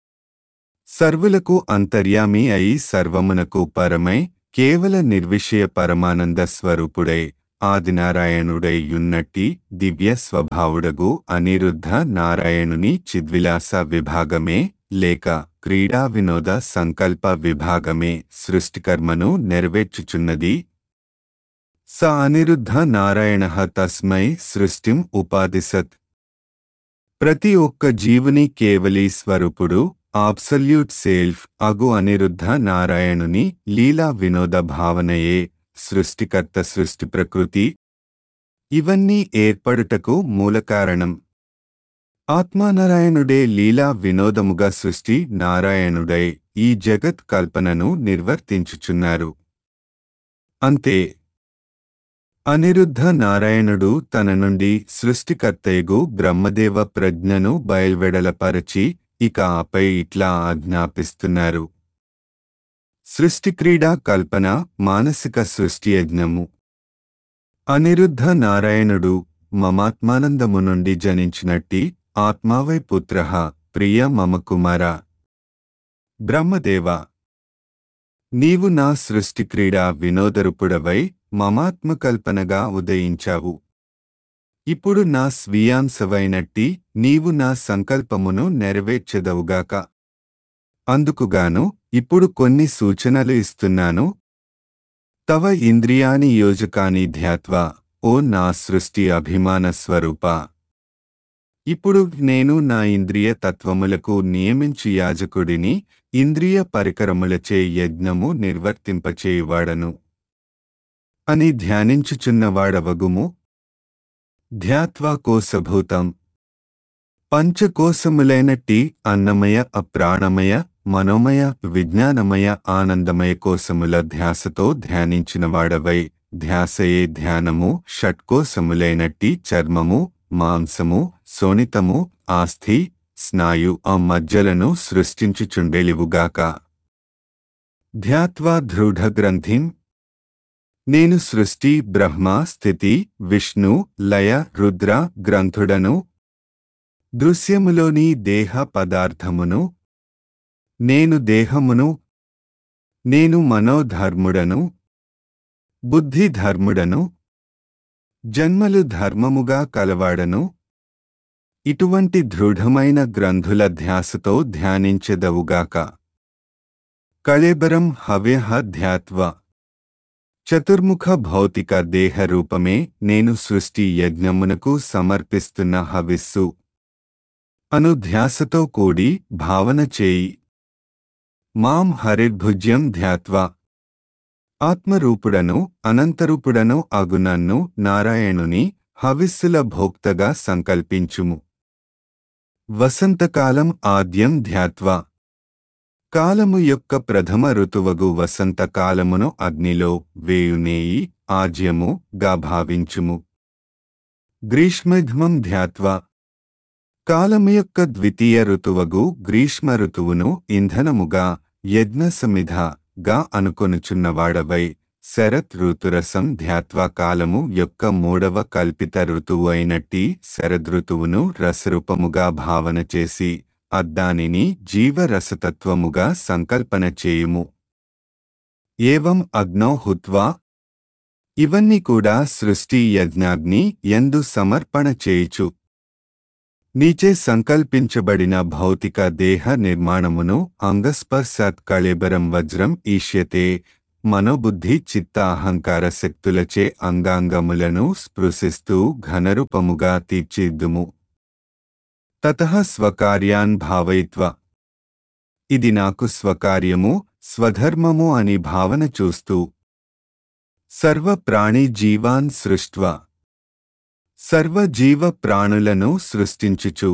సర్వులకు అంతర్యామి అయి సర్వమునకు పరమై కేవల నిర్విషయ పరమానంద స్వరూపుడై ఆదినారాయణుడై యున్నట్టి దివ్య స్వభావుడగు అనిరుద్ధ నారాయణుని చిద్విలాస విభాగమే లేక క్రీడా వినోద సంకల్ప విభాగమే సృష్టికర్మను నెరవేర్చుచున్నది. స అనిరుద్ధ నారాయణః తస్మై సృష్టిం ఉపాదిశత్. ప్రతి ఒక్క జీవుని కేవలీ స్వరూపుడు ఆబ్సల్యూట్ సెల్ఫ్ అగు అనిరుద్ధ నారాయణుని లీలా వినోద భావనయే సృష్టికర్త సృష్టి ప్రకృతి ఇవన్నీ ఏర్పడుటకు మూలకారణం. ఆత్మానారాయణుడే లీలా వినోదముగా సృష్టి నారాయణుడై ఈ జగత్ కల్పనను నిర్వర్తించుచున్నారు. అంతే. అనిరుద్ధ నారాయణుడు తన నుండి సృష్టికర్తయగు బ్రహ్మదేవ ప్రజ్ఞను బయల్వెడలపరచి ఇక ఆపై ఇట్లా ఆజ్ఞాపిస్తున్నారు. సృష్టిక్రీడా కల్పన మానసిక సృష్టి యజ్ఞము. అనిరుద్ధ నారాయణుడు మమాత్మానందము నుండి జనించినట్టి ఆత్మావై పుత్రః ప్రియ మమ కుమార. బ్రహ్మదేవ, నీవు నా సృష్టిక్రీడా వినోదరూపుడవై మమాత్మకల్పనగా ఉదయించావు. ఇప్పుడు నా స్వీయాంశవైనట్టి నీవు నా సంకల్పమును నెరవేర్చెదవుగాక. అందుకుగాను ఇప్పుడు కొన్ని సూచనలు ఇస్తున్నాను. తవ ఇంద్రియాని యోజకాని ధ్యాత్వా ఓ నా సృష్టి అభిమాన స్వరూప. ఇప్పుడు నేను నా ఇంద్రియ తత్వములకు నియమించు యాజకుడిని, ఇంద్రియ పరికరములచే యజ్ఞము నిర్వర్తింపచేయువాడను అని ధ్యానించుచున్నవాడవగుము. ధ్యాత్వా కోశభూతం. పంచకోశములైనట్టి అన్నమయ, అప్రాణమయ, మనోమయ, విజ్ఞానమయ, ఆనందమయ కోశముల ధ్యాసతో ధ్యానించినవాడవై, ధ్యాసయే ధ్యానము, షట్కోశములైనట్టి చర్మము, మాంసము, శోణితము, ఆస్థి, స్నాయు ఆ మజ్జలను సృష్టించుచుండెలివుగాక. ధ్యాత్వా దృఢగ్రంథిం. నేను సృష్టి, బ్రహ్మ, స్థితి, విష్ణు, లయ, రుద్ర గ్రంథుడను. దృశ్యములోని దేహ పదార్థమును. నేను దేహమును. నేను మనోధర్ముడను, బుద్ధిధర్ముడను, జన్మలు ధర్మముగా కలవాడను. ఇటువంటి దృఢమైన గ్రంథుల ధ్యాసతో ధ్యానించెదవుగాక. కళేబరం హవ్యః ధ్యాత్వా. చతుర్ముఖ భౌతిక దేహ రూపమే నేను సృష్టి యజ్ఞమునకు సమర్పిస్తున్న హవిస్సు అను ధ్యాసతో కూడి భావన చేయి. మాం హరిర్భుజ్యం ధ్యాత్వా. ఆత్మరూపుడను అనంతరూపుడను అగు నన్ను నారాయణుని హవిస్సుల భోక్తగా సంకల్పించుము. వసంతకాలం ఆద్యం ధ్యాత్వా. కాలము యొక్క ప్రథమ ఋతువగు వసంతకాలమును అగ్నిలో వేయునేయి ఆజ్యము గా భావించుము. గ్రీష్మధ్మం ధ్యాత్వా. కాలము యొక్క ద్వితీయ ఋతువగు గ్రీష్మ ఋతువును ఇంధనముగా యజ్ఞసమిధ గా అనుకొనుచున్నవాడవై, శరత్ ఋతురసం ధ్యాత్వా. కాలము యొక్క మూడవ కల్పిత ఋతువు అయినట్టి శరదృతువును రసరూపముగా భావన చేసి అద్దానిని జీవరసతత్వముగా సంకల్పన చేయుము. ఏవం అగ్నౌ హుత్వా. ఇవన్నీ కూడా సృష్టి యజ్ఞాగ్ని యందు సమర్పణ చేయుచు నీచే సంకల్పించబడిన భౌతిక దేహ నిర్మాణమును అంగస్పర్శాత్ కళేబరం వజ్రం ఈష్యతే. మనోబుద్ధి చిత్త అహంకార శక్తులచే అంగాంగములను స్పృశిస్తూ ఘనరూపముగా తీర్చిద్దుము. తతః స్వకార్యాన్ భావయిత్వా. ఇది నాకు స్వకార్యము, స్వధర్మము అని భావన చూస్తూ సర్వ ప్రాణి జీవాన్ సృష్ట్వా. సర్వజీవ ప్రాణులను సృష్టించుచు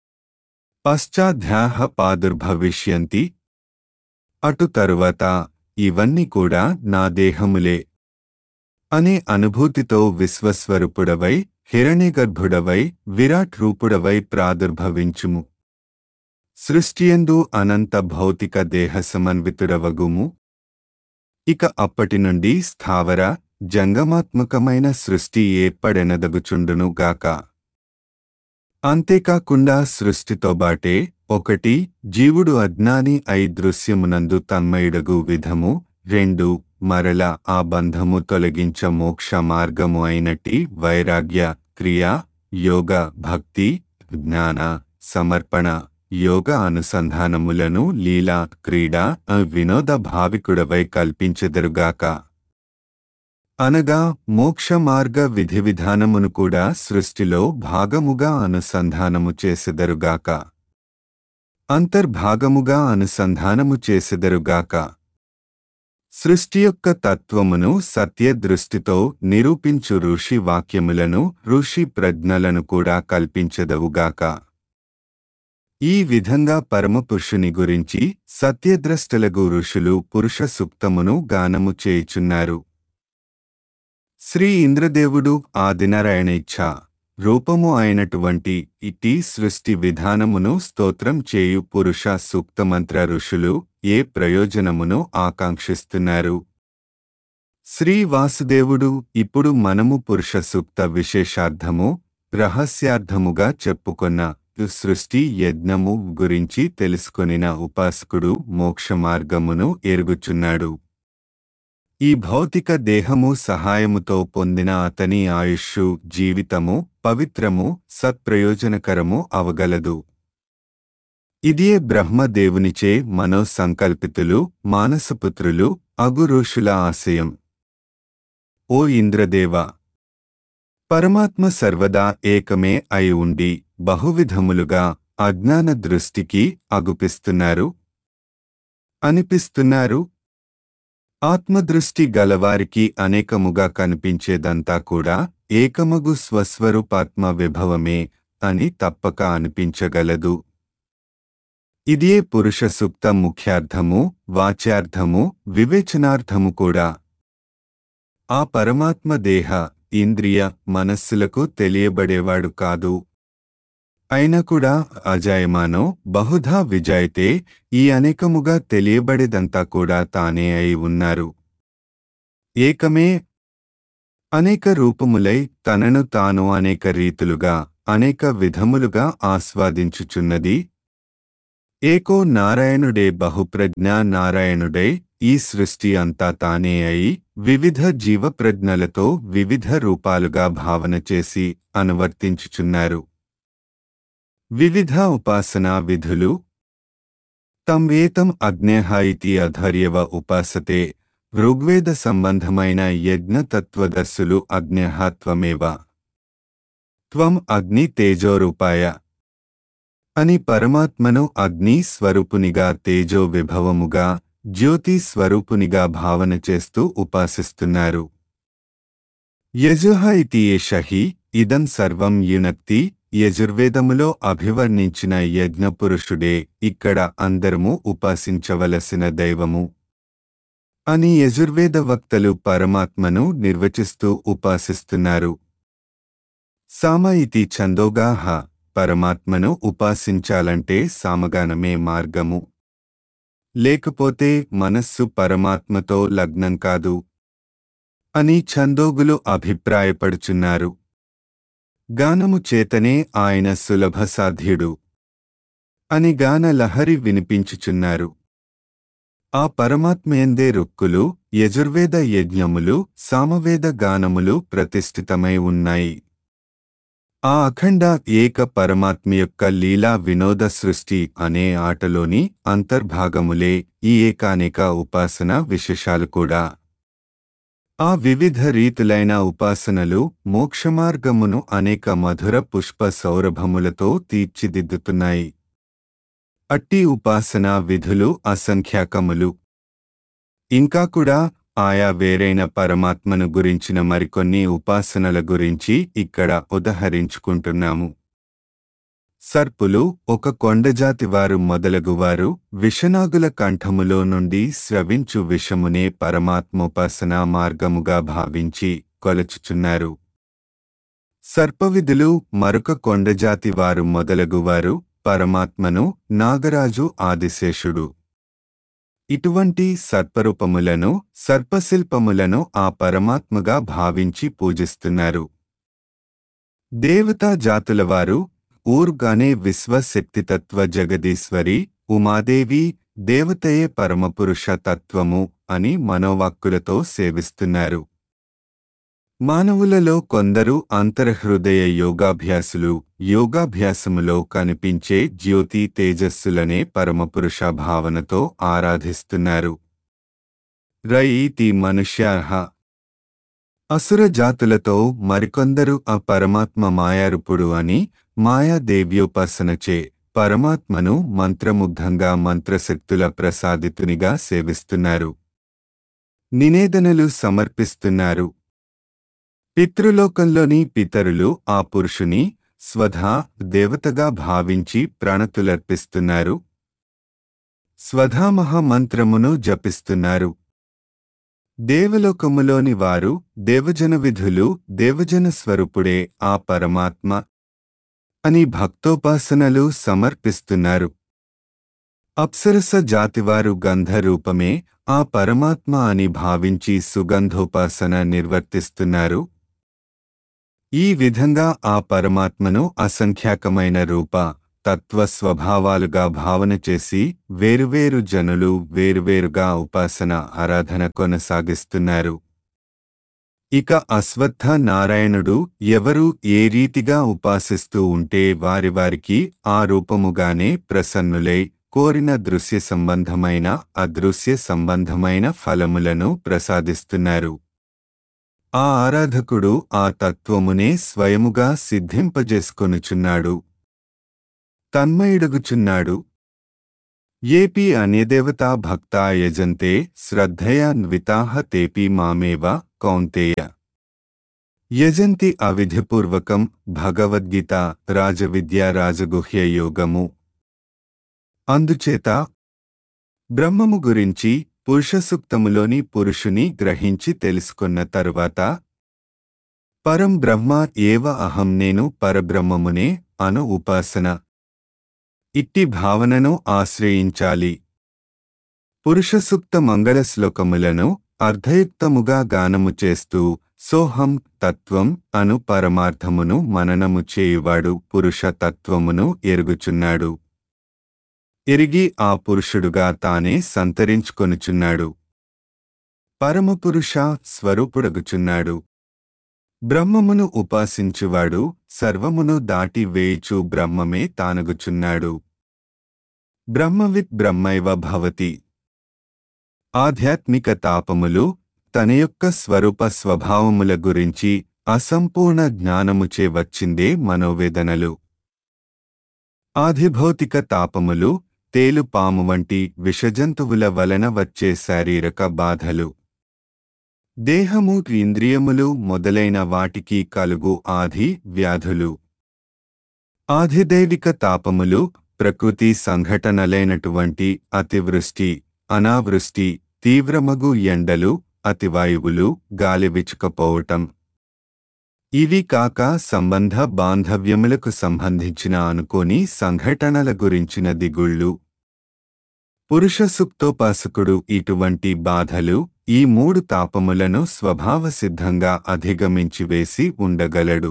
పశ్చాధ్యాహ పాదుర్భవిష్యంతి. అటు తరువాత ఇవన్నీ కూడా నా దేహములే అనే అనుభూతితో విశ్వస్వరూపుడవై, హిరణ్యగర్భుడవై, విరాట్ రూపుడవై ప్రాదుర్భవించుము. సృష్టియందు అనంత భౌతిక దేహ సమన్వితుడవగుము. ఇక అప్పటి నుండి స్థావర జంగమాత్మకమైన సృష్టి ఏర్పడెనదగుచుండును గాక. అంతేకాకుండా సృష్టితో బాటే ఒకటి జీవుడు అజ్ఞాని అయి దృశ్యమునందు తన్మయుడగు విధము, రెండు మరల ఆ బంధము తొలగించ మోక్ష మార్గము అయినట్టి వైరాగ్య, క్రియ, యోగ, భక్తి, జ్ఞాన, సమర్పణ, యోగ అనుసంధానములను లీలా, క్రీడా, వినోద భావికుడవై కల్పించెదరుగాక. అనగా మోక్ష మార్గ విధి విధానమును కూడా సృష్టిలో భాగముగా అనుసంధానము చేసెదరుగాక. అంతర్భాగముగా అనుసంధానము చేసెదరుగాక. సృష్టి యొక్క తత్వమును సత్య దృష్టితో నిరూపించు ఋషి వాక్యములను, ఋషి ప్రజ్ఞలను కూడా కల్పించెదవుగాక. ఈ విధంగా పరమపురుషుని గురించి సత్యద్రష్టలగు ఋషులు పురుష సూక్తమును గానము చేయుచున్నారు. శ్రీ ఇంద్రదేవుడు ఆదినారాయణేచ్ఛ రూపము అయినటువంటి ఇటీ సృష్టి విధానమును స్తోత్రం చేయు పురుష సూక్తమంత్ర ఋషులు ఏ ప్రయోజనమును ఆకాంక్షిస్తున్నారు? శ్రీ వాసుదేవుడు ఇప్పుడు మనము పురుష సూక్త విశేషార్థము రహస్యార్థముగా చెప్పుకొన్న సృష్టి యజ్ఞము గురించి తెలుసుకొనిన ఉపాసకుడు మోక్ష మార్గమును ఎరుగుచున్నాడు. ఈ భౌతిక దేహము సహాయముతో పొందిన అతని ఆయుష్షు జీవితము పవిత్రము సత్ప్రయోజనకరము అవగలదు. ఇదియే బ్రహ్మదేవునిచే మనో సంకల్పితులు మానసపుత్రులు అగు ఋషుల ఆశయం. ఓ ఇంద్రదేవ! పరమాత్మ సర్వదా ఏకమే అయి ఉండి బహువిధములుగా అజ్ఞాన దృష్టికి అగుపిస్తున్నారు అనిపిస్తున్నారు. ఆత్మదృష్టి గలవారికి అనేకముగా కనిపించేదంతా కూడా ఏకమగు స్వస్వరూపాత్మ విభవమే అని తప్పక అనిపించగలదు. ఇదే పురుష సూక్త ముఖ్యార్థము వాచ్యార్థము వివేచనార్థము కూడా. ఆ పరమాత్మ దేహ ఇంద్రియ మనస్సులకు తెలియబడేవాడు కాదు. అయినా కూడా అజాయమానో బహుధా విజాయితే ఈ అనేకముగా తెలియబడేదంతా కూడా తానే అయి ఉన్నారు. ఏకమే అనేక రూపములై తనను తాను అనేక రీతులుగా అనేక విధములుగా ఆస్వాదించుచున్నది. ఏకో నారాయణుడే బహుప్రజ్ఞా నారాయణుడై ఈ సృష్టి అంతా తానే అయి వివిధ జీవప్రజ్ఞలతో వివిధ రూపాలుగా భావన చేసి అనువర్తించుచున్నారు. వివిధ ఉపాసనా విధులు. తం ఏతం అగ్నేహ ఇతి అధర్యవ ఉపాసతే. ఋగ్వేద సంబంధమైన యజ్ఞతత్వదర్శులు అగ్నేహ త్వమేవ త్వం అగ్ని తేజోరూపాయ అని పరమాత్మను అగ్ని స్వరూపునిగా తేజో విభవముగా జ్యోతి స్వరూపునిగా భావన చేస్తూ ఉపాసిస్తున్నారు. యజుః ఇతి ఏష హి ఇదం సర్వం యునక్తి. యజుర్వేదములో అభివర్ణించిన యజ్ఞపురుషుడే ఇక్కడ అందరము ఉపాసించవలసిన దైవము అని యజుర్వేద వక్తలు పరమాత్మను నిర్వచిస్తూ ఉపాసిస్తున్నారు. సామ ఇతి ఛందోగాః పరమాత్మను ఉపాసించాలంటే సామగానమే మార్గము. లేకపోతే మనస్సు పరమాత్మతో లగ్నం కాదు అని ఛందోగులు అభిప్రాయపడుచున్నారు. గానము చేతనే ఆయన సులభ సాధ్యుడు అని గాన లహరి వినిపించుచున్నారు. ఆ పరమాత్మయందే రుక్కులు యజుర్వేద యజ్ఞములు సామవేద గానములు ప్రతిష్ఠితమై ఉన్నాయి. ఆ అఖండ ఏక పరమాత్మ యొక్క లీలా వినోద సృష్టి అనే ఆటలోని అంతర్భాగములే ఈ ఏకానేక ఉపాసన విశేషాలు కూడా. ఆ వివిధ రీతులైన ఉపాసనలు మోక్షమార్గమును అనేక మధుర పుష్ప సౌరభములతో తీర్చిదిద్దుతున్నాయి. అట్టి ఉపాసనా విధులు అసంఖ్యాకములు. ఇంకా కూడా ఆయా వేరైన పరమాత్మను గురించిన మరికొన్ని ఉపాసనల గురించి ఇక్కడ ఉదహరించుకుంటున్నాము. సర్పులు ఒక కొండజాతివారు మొదలగువారు విషనాగుల కంఠములో నుండి స్రవించు విషమునే పరమాత్మోపాసనా మార్గముగా భావించి కొలచుచున్నారు. సర్పవిధులు మరొక కొండజాతివారు మొదలగువారు పరమాత్మను నాగరాజు ఆదిశేషుడు ఇటువంటి సర్పరూపములను సర్పశిల్పములను ఆ పరమాత్మగా భావించి పూజిస్తున్నారు. దేవతా జాతులవారు ఊర్గానే విశ్వశక్తితత్వ జగదీశ్వరి ఉమాదేవి దేవతయే పరమపురుష తత్వము అని మనోవాక్కులతో సేవిస్తున్నారు. మానవులలో కొందరు అంతర్హృదయ యోగాభ్యాసులు యోగాభ్యాసములో కనిపించే జ్యోతి తేజస్సులనే పరమపురుష భావనతో ఆరాధిస్తున్నారు. రయీతి మనుష్యాః అసుర జాతులతో మరికొందరు ఆ పరమాత్మ మాయారూపుడు అని మాయాదేవ్యోపాసనచే పరమాత్మను మంత్రముగ్ధంగా మంత్రశక్తుల ప్రసాదితునిగా సేవిస్తున్నారు. నినేదనలు సమర్పిస్తున్నారు. పితృలోకంలోని పితరులు ఆ పురుషుని స్వధా దేవతగా భావించి ప్రణతులర్పిస్తున్నారు. స్వధామహ మంత్రమును జపిస్తున్నారు. దేవలోకములోని వారు దేవజన విధులు దేవజన స్వరూపుడే ఆ పరమాత్మ అని భక్తోపాసనలు సమర్పిస్తున్నారు. అప్సరస జాతివారు గంధరూపమే ఆ పరమాత్మ అని భావించి సుగంధోపాసన నిర్వర్తిస్తున్నారు. ఈ విధంగా ఆ పరమాత్మను అసంఖ్యాకమైన రూప తత్వ స్వభావాలుగా భావన చేసి వేరువేరు జనులు వేరువేరుగా ఉపాసన ఆరాధన కొనసాగిస్తున్నారు. ఇక అశ్వత్థ నారాయణుడు ఎవరు ఏ రీతిగా ఉపాసిస్తూ ఉంటే వారి వారికి ఆ రూపముగానే ప్రసన్నులై కోరిన దృశ్య సంబంధమైన అదృశ్య సంబంధమైన ఫలములను ప్రసాదిస్తున్నారు. ఆ ఆరాధకుడు ఆ తత్వమునే స్వయముగా సిద్ధింపజేసుకొనుచున్నాడు, తన్మయుడగుచున్నాడు. ఏపి అన్యదేవతా భక్తా యజంతే శ్రద్ధయా న్వితాః తేపి మామేవ కౌంతేయ యజంతి అవిధిపూర్వకం. భగవద్గీత రాజవిద్యా రాజగుహ్య యోగము. అందుచేత బ్రహ్మము గురించి పురుషసూక్తములోని పురుషుని గ్రహించి తెలుసుకున్న తరువాత పరం బ్రహ్మ ఏవ అహం నేను పరబ్రహ్మమునే అను ఉపాసన ఇట్టి భావనను ఆశ్రయించాలి. పురుషసూక్త మంగళ శ్లోకములను అర్ధయుక్తముగా గానము చేస్తూ సోహం తత్వం అను పరమార్థమును మననము చేయువాడు పురుష తత్వమును ఎరుగుచున్నాడు. ఎరిగి ఆ పురుషుడుగా తానే సంతరించుకొనుచున్నాడు. పరమపురుష స్వరూపుడగుచున్నాడు. బ్రహ్మమును ఉపాసించువాడు సర్వమును దాటి వేయిచు బ్రహ్మమే తానగుచున్నాడు. బ్రహ్మవిత్ బ్రహ్మైవ భవతి. ఆధ్యాత్మిక తాపములు తన యొక్క స్వరూప స్వభావముల గురించి అసంపూర్ణ జ్ఞానముచే వచ్చిందే మనోవేదనలు. ఆధిభౌతిక తాపములు తేలు పాము వంటి విషజంతువుల వలన వచ్చే శారీరక బాధలు. దేహము ఇంద్రియములు మొదలైన వాటికి కలుగు ఆధి వ్యాధులు. ఆధిదైవిక తాపములు ప్రకృతి సంఘటనలైనటువంటి అతివృష్టి అనావృష్టి తీవ్రమగు ఎండలు అతివాయువులు గాలి విచుకపోవటం. ఇవి కాక సంబంధ బాంధవ్యములకు సంబంధించిన అనుకోని సంఘటనల గురించిన దిగుళ్ళు. పురుష సుప్తోపాసకుడు ఇటువంటి బాధలు ఈ మూడు తాపములను స్వభావసిద్ధంగా అధిగమించివేసి ఉండగలడు.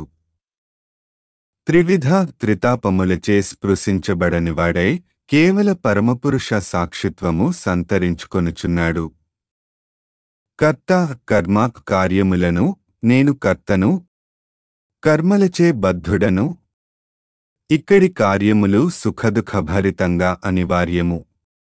త్రివిధ త్రితాపములచే స్పృశించబడనివాడై కేవల పరమపురుష సాక్షిత్వము సంతరించుకొనుచున్నాడు. కర్త కర్మ కార్యములను నేను కర్తను, కర్మలచే బద్ధుడను. ఇక్కడి కార్యములు సుఖదుఖభరితంగా అనివార్యము.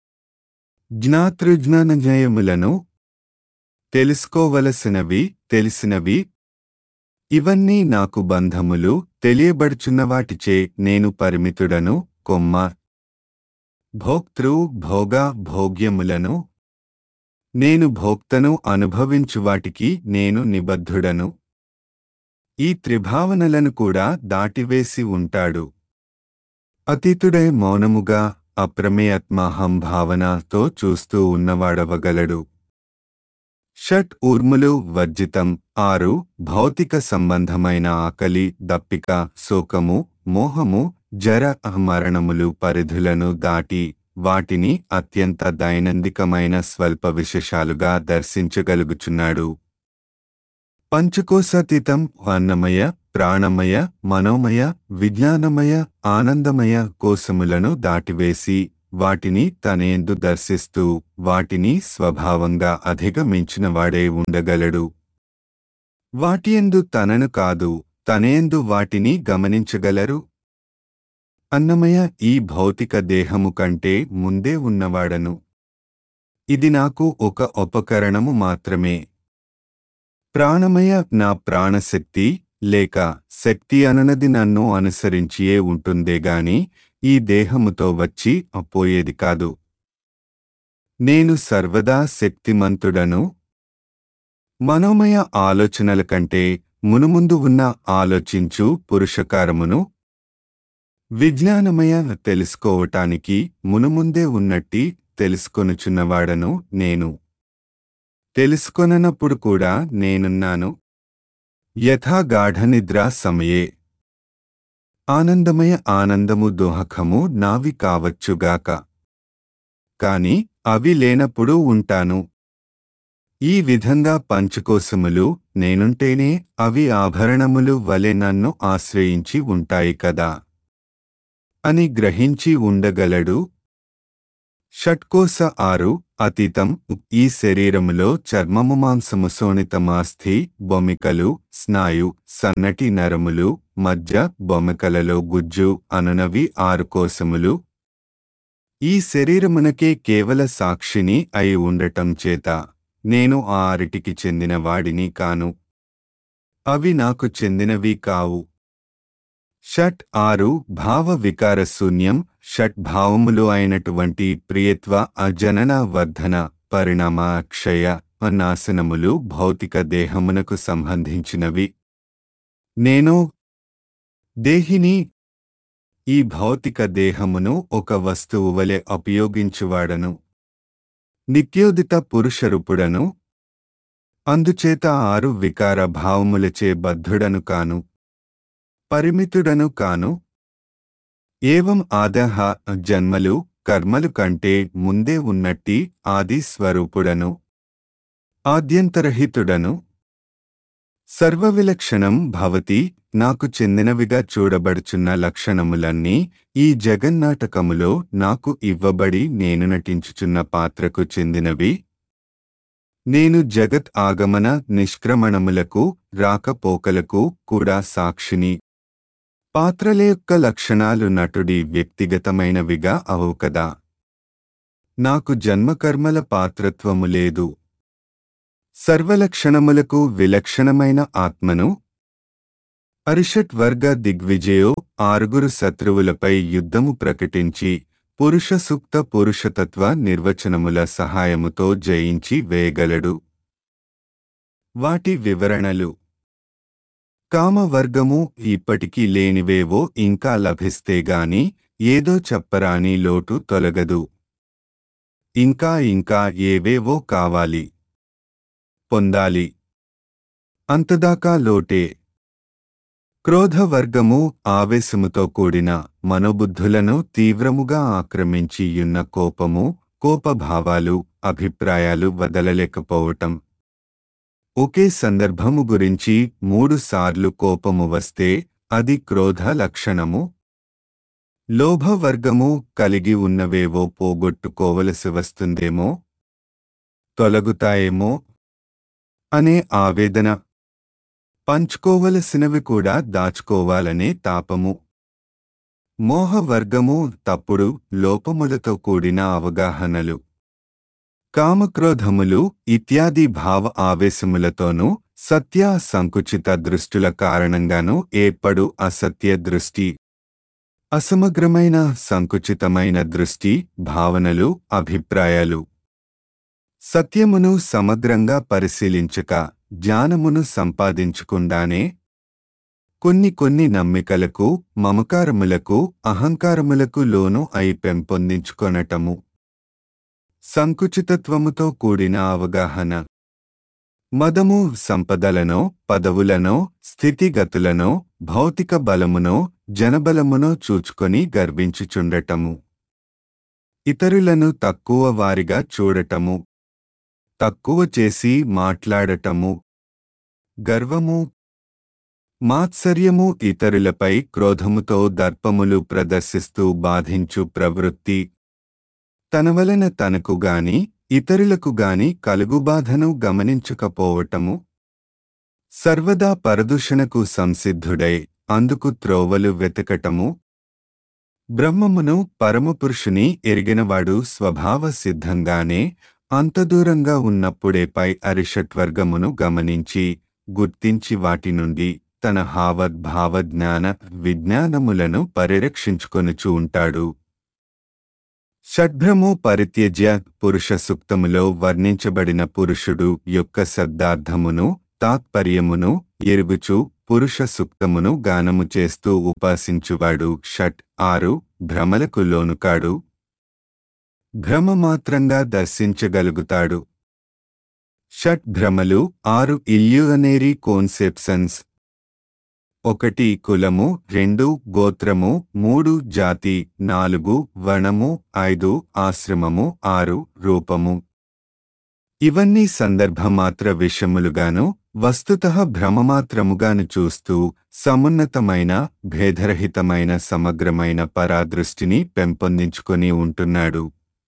జ్ఞాతృజ్ఞానజయములను తెలుసుకోవలసినవి తెలిసినవి. ఇవన్నీ నాకు బంధములు తెలియబడుచున్నవాటిచే నేను పరిమితుడను. కొమ్మ భోక్తృ భోగ భోగ్యములను నేను భోక్తను అనుభవించువాటికి నేను నిబద్ధుడను. ఈ త్రిభావనలను కూడా దాటివేసి ఉంటాడు. అతీతుడై మౌనముగా అప్రమేయాత్మాహం భావనతో చూస్తూ ఉన్నవాడవగలడు. షట్ ఊర్ములు వర్జితం. ఆరు భౌతిక సంబంధమైన ఆకలి దప్పిక శోకము మోహము జర మరణములు పరిధులను దాటి వాటిని అత్యంత దైనందికమైన స్వల్ప విశేషాలుగా దర్శించగలుగుచున్నాడు. పంచకోశాతీతం అన్నమయ ప్రాణమయ మనోమయ విజ్ఞానమయ ఆనందమయ కోశములను దాటివేసి వాటిని తనేందు దర్శిస్తూ వాటిని స్వభావంగా అధిగమించినవాడే ఉండగలడు. వాటియందు తనను కాదు తనేందు వాటిని గమనించగలరు. అన్నమయ ఈ భౌతిక దేహము కంటే ముందే ఉన్నవాడను. ఇది నాకు ఒక ఉపకరణము మాత్రమే. ప్రాణమయ నా ప్రాణశక్తి లేక శక్తి అననది నన్ను అనుసరించియే ఉంటుందేగాని ఈ దేహముతో వచ్చి అపోయేది కాదు. నేను సర్వదా శక్తిమంతుడను. మనోమయ ఆలోచనల కంటే మునుముందు ఉన్న ఆలోచించు పురుషకారమును. విజ్ఞానమయ తెలుసుకోవటానికి మునుముందే ఉన్నట్టి తెలుసుకొనుచున్నవాడను నేను. తెలుసుకొననప్పుడు కూడా నేనున్నాను. యథా గాఢనిద్రా సమయే ఆనందమయ ఆనందము దోహకము నావి కావచ్చుగాక. కాని అవి లేనప్పుడు ఉంటాను. ఈ విధంగా పంచకోశములు నేనుంటేనే అవి ఆభరణములు వలె నన్ను ఆశ్రయించి ఉంటాయి కదా అని గ్రహించి ఉండగలడు. షట్కోశ ఆరు అతీతం. ఈ శరీరములో చర్మము మాంసము శోణితమాస్థి బొమికలు స్నాయు సన్నటి నరములు మజ్జ బొమికలలో గుజ్జు అనునవి ఆరు కోశములు. ఈ శరీరమునకే కేవల సాక్షిని అయి ఉండటం చేత నేను ఆ ఆరిటికి చెందిన వాడిని కాను. అవి నాకు చెందినవి కావు. షట్ ఆరు భావ వికార శూన్యం. షట్ భావములు అయినటువంటి ప్రియత్వ అజనన వర్ధన పరిణామ క్షయ నాశనములు భౌతిక దేహమునకు సంబంధించినవి. నేను దేహిని. ఈ భౌతిక దేహమును ఒక వస్తువు వలె ఉపయోగించువాడను. నిత్యోదిత పురుషరూపుడను. అందుచేత ఆరు వికార భావములచే బద్ధుడను కాను, పరిమితుడను కాను. ఏవం ఆదహ జన్మలు కర్మలు కంటే ముందే ఉన్నట్టి ఆది స్వరూపుడను, ఆద్యంతరహితుడను. సర్వవిలక్షణం భవతి. నాకు చెందినవిగా చూడబడుచున్న లక్షణములన్నీ ఈ జగన్నాటకములో నాకు ఇవ్వబడి నేను నటించుచున్న పాత్రకు చెందినవి. నేను జగత్ ఆగమన నిష్క్రమణములకు రాకపోకలకు కూడా సాక్షిని. పాత్రల యొక్క లక్షణాలు నటుడి వ్యక్తిగతమైనవిగా అవవు కదా. నాకు జన్మకర్మల పాత్రత్వము లేదు. సర్వలక్షణములకు విలక్షణమైన ఆత్మను. అరిషట్ వర్గ దిగ్విజయో ఆరుగురు శత్రువులపై యుద్ధము ప్రకటించి పురుష సూక్త పురుషతత్వ నిర్వచనముల సహాయముతో జయించి వేయగలడు. వాటి వివరణలు. కామవర్గము ఇప్పటికీ లేనివేవో ఇంకా లభిస్తేగాని ఏదో చెప్పరాని లోటు తొలగదు. ఇంకా ఇంకా ఏవేవో కావాలి, పొందాలి. అంతదాకా లోటే. క్రోధవర్గము ఆవేశముతో కూడిన మనోబుద్ధులను తీవ్రముగా ఆక్రమించియున్న కోపము, కోపభావాలు, అభిప్రాయాలు వదలలేకపోవటం. ఒకే సందర్భము గురించి మూడు సార్లు కోపము వస్తే అది క్రోధ లక్షణము. లోభవర్గము కలిగి ఉన్నవేవో పోగొట్టుకోవలసి వస్తుందేమో, తొలగుతాయేమో అనే ఆవేదన. పంచుకోవలసినవి కూడా దాచుకోవాలనే తాపము. మోహవర్గము తప్పుడు లోపములతో కూడిన అవగాహనలు. కామక్రోధములు ఇత్యాది భావ ఆవేశములతోనూ సత్య సంకుచిత దృష్టుల కారణంగానూ ఏర్పడు అసత్య దృష్టి. అసమగ్రమైన సంకుచితమైన దృష్టి, భావనలు, అభిప్రాయాలు. సత్యమును సమగ్రంగా పరిశీలించక జ్ఞానమును సంపాదించుకుండానే కొన్ని కొన్ని నమ్మికలకు, మమకారములకు, అహంకారములకు లోను అయి పెంపొందించుకొనటము. సంకుచితత్వముతో కూడిన అవగాహన. మదము సంపదలనో, పదవులనో, స్థితిగతులనో, భౌతిక బలమునో, జనబలమునో చూచుకొని గర్వించుచుండటము. ఇతరులను తక్కువ వారిగా చూడటము. తక్కువ చేసి మాట్లాడటము. గర్వము. మాత్సర్యము ఇతరులపై క్రోధముతో దర్పములు ప్రదర్శిస్తూ బాధించు ప్రవృత్తి. తన వలన తనకు గాని ఇతరులకు గాని కలుగుబాధను గమనించకపోవటము. సర్వదా పరదూషణకు సంసిద్ధుడై అందుకు త్రోవలు వెతకటము. బ్రహ్మమును పరమపురుషుని ఎరిగినవాడు స్వభావ సిద్ధంగానే అంతదూరంగా ఉన్నప్పుడే పై అరిషట్వర్గమును గమనించి గుర్తించి వాటి నుండి తన హావద్భావ జ్ఞాన విజ్ఞానములను పరిరక్షించుకొనుచూ ఉంటాడు. షడ్భ్రము పరిత్యజ్య. పురుష సూక్తములో వర్ణించబడిన పురుషుడు యొక్క శబ్దార్థమును తాత్పర్యమును ఎరుగుచూ పురుష సూక్తమును గానము చేస్తూ ఉపాసించువాడు షట్ ఆరు భ్రమలకు లోనుకాడు. భ్రమమాత్రంగా దర్శించగలుగుతాడు. షట్ భ్రమలు ఆరు ఇల్యూనరీ కోన్సెప్షన్స్. ఒకటి కులము, రెండు గోత్రము, మూడు జాతి, నాలుగు వర్ణము, ఐదు ఆశ్రమము, ఆరు రూపము. ఇవన్నీ సందర్భమాత్ర విషయములుగాను వస్తుతః భ్రమమాత్రముగాను చూస్తూ సమున్నతమైన భేదరహితమైన సమగ్రమైన పరాదృష్టిని పెంపొందించుకొని ఉంటున్నాడు.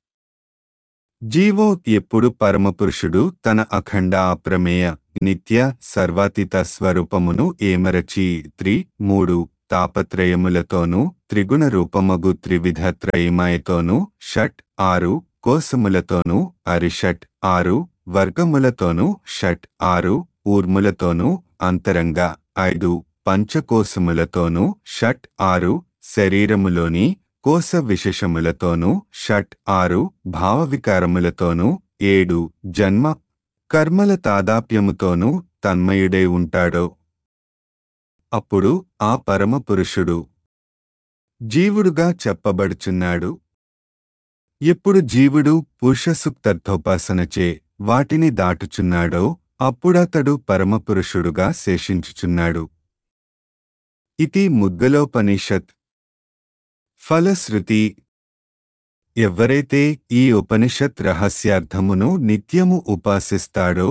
జీవో ఎప్పుడు పరమపురుషుడు తన అఖండ అప్రమేయ నిత్య సర్వాతీత స్వరూపమును ఏమరచి త్రి మూడు తాపత్రయములతోనూ త్రిగుణ రూపమగు త్రివిధ త్రయమయతోనూ షట్ ఆరు కోసములతోనూ అరిషట్ ఆరు వర్గములతోనూ షట్ ఆరు ఊర్ములతోనూ అంతరంగా ఐదు పంచకోశములతోనూ షట్ ఆరు శరీరములోని కోశ విశేషములతోనూ షట్ ఆరు భావవికారములతోనూ ఏడు జన్మ కర్మల తాదాప్యముతోనూ తన్మయుడై ఉంటాడో అప్పుడు ఆ పరమపురుషుడు జీవుడుగా చెప్పబడుచున్నాడు. ఎప్పుడు జీవుడు పురుషసూక్తర్థోపాసనచే వాటిని దాటుచున్నాడో అప్పుడతడు పరమపురుషుడుగా శేషించుచున్నాడు. ఇతి ముద్గలోపనిషత్. ఫలశ్రుతి. ఎవరైతే ఈ ఉపనిషత్ రహస్యార్థమును నిత్యము ఉపాసిస్తాడో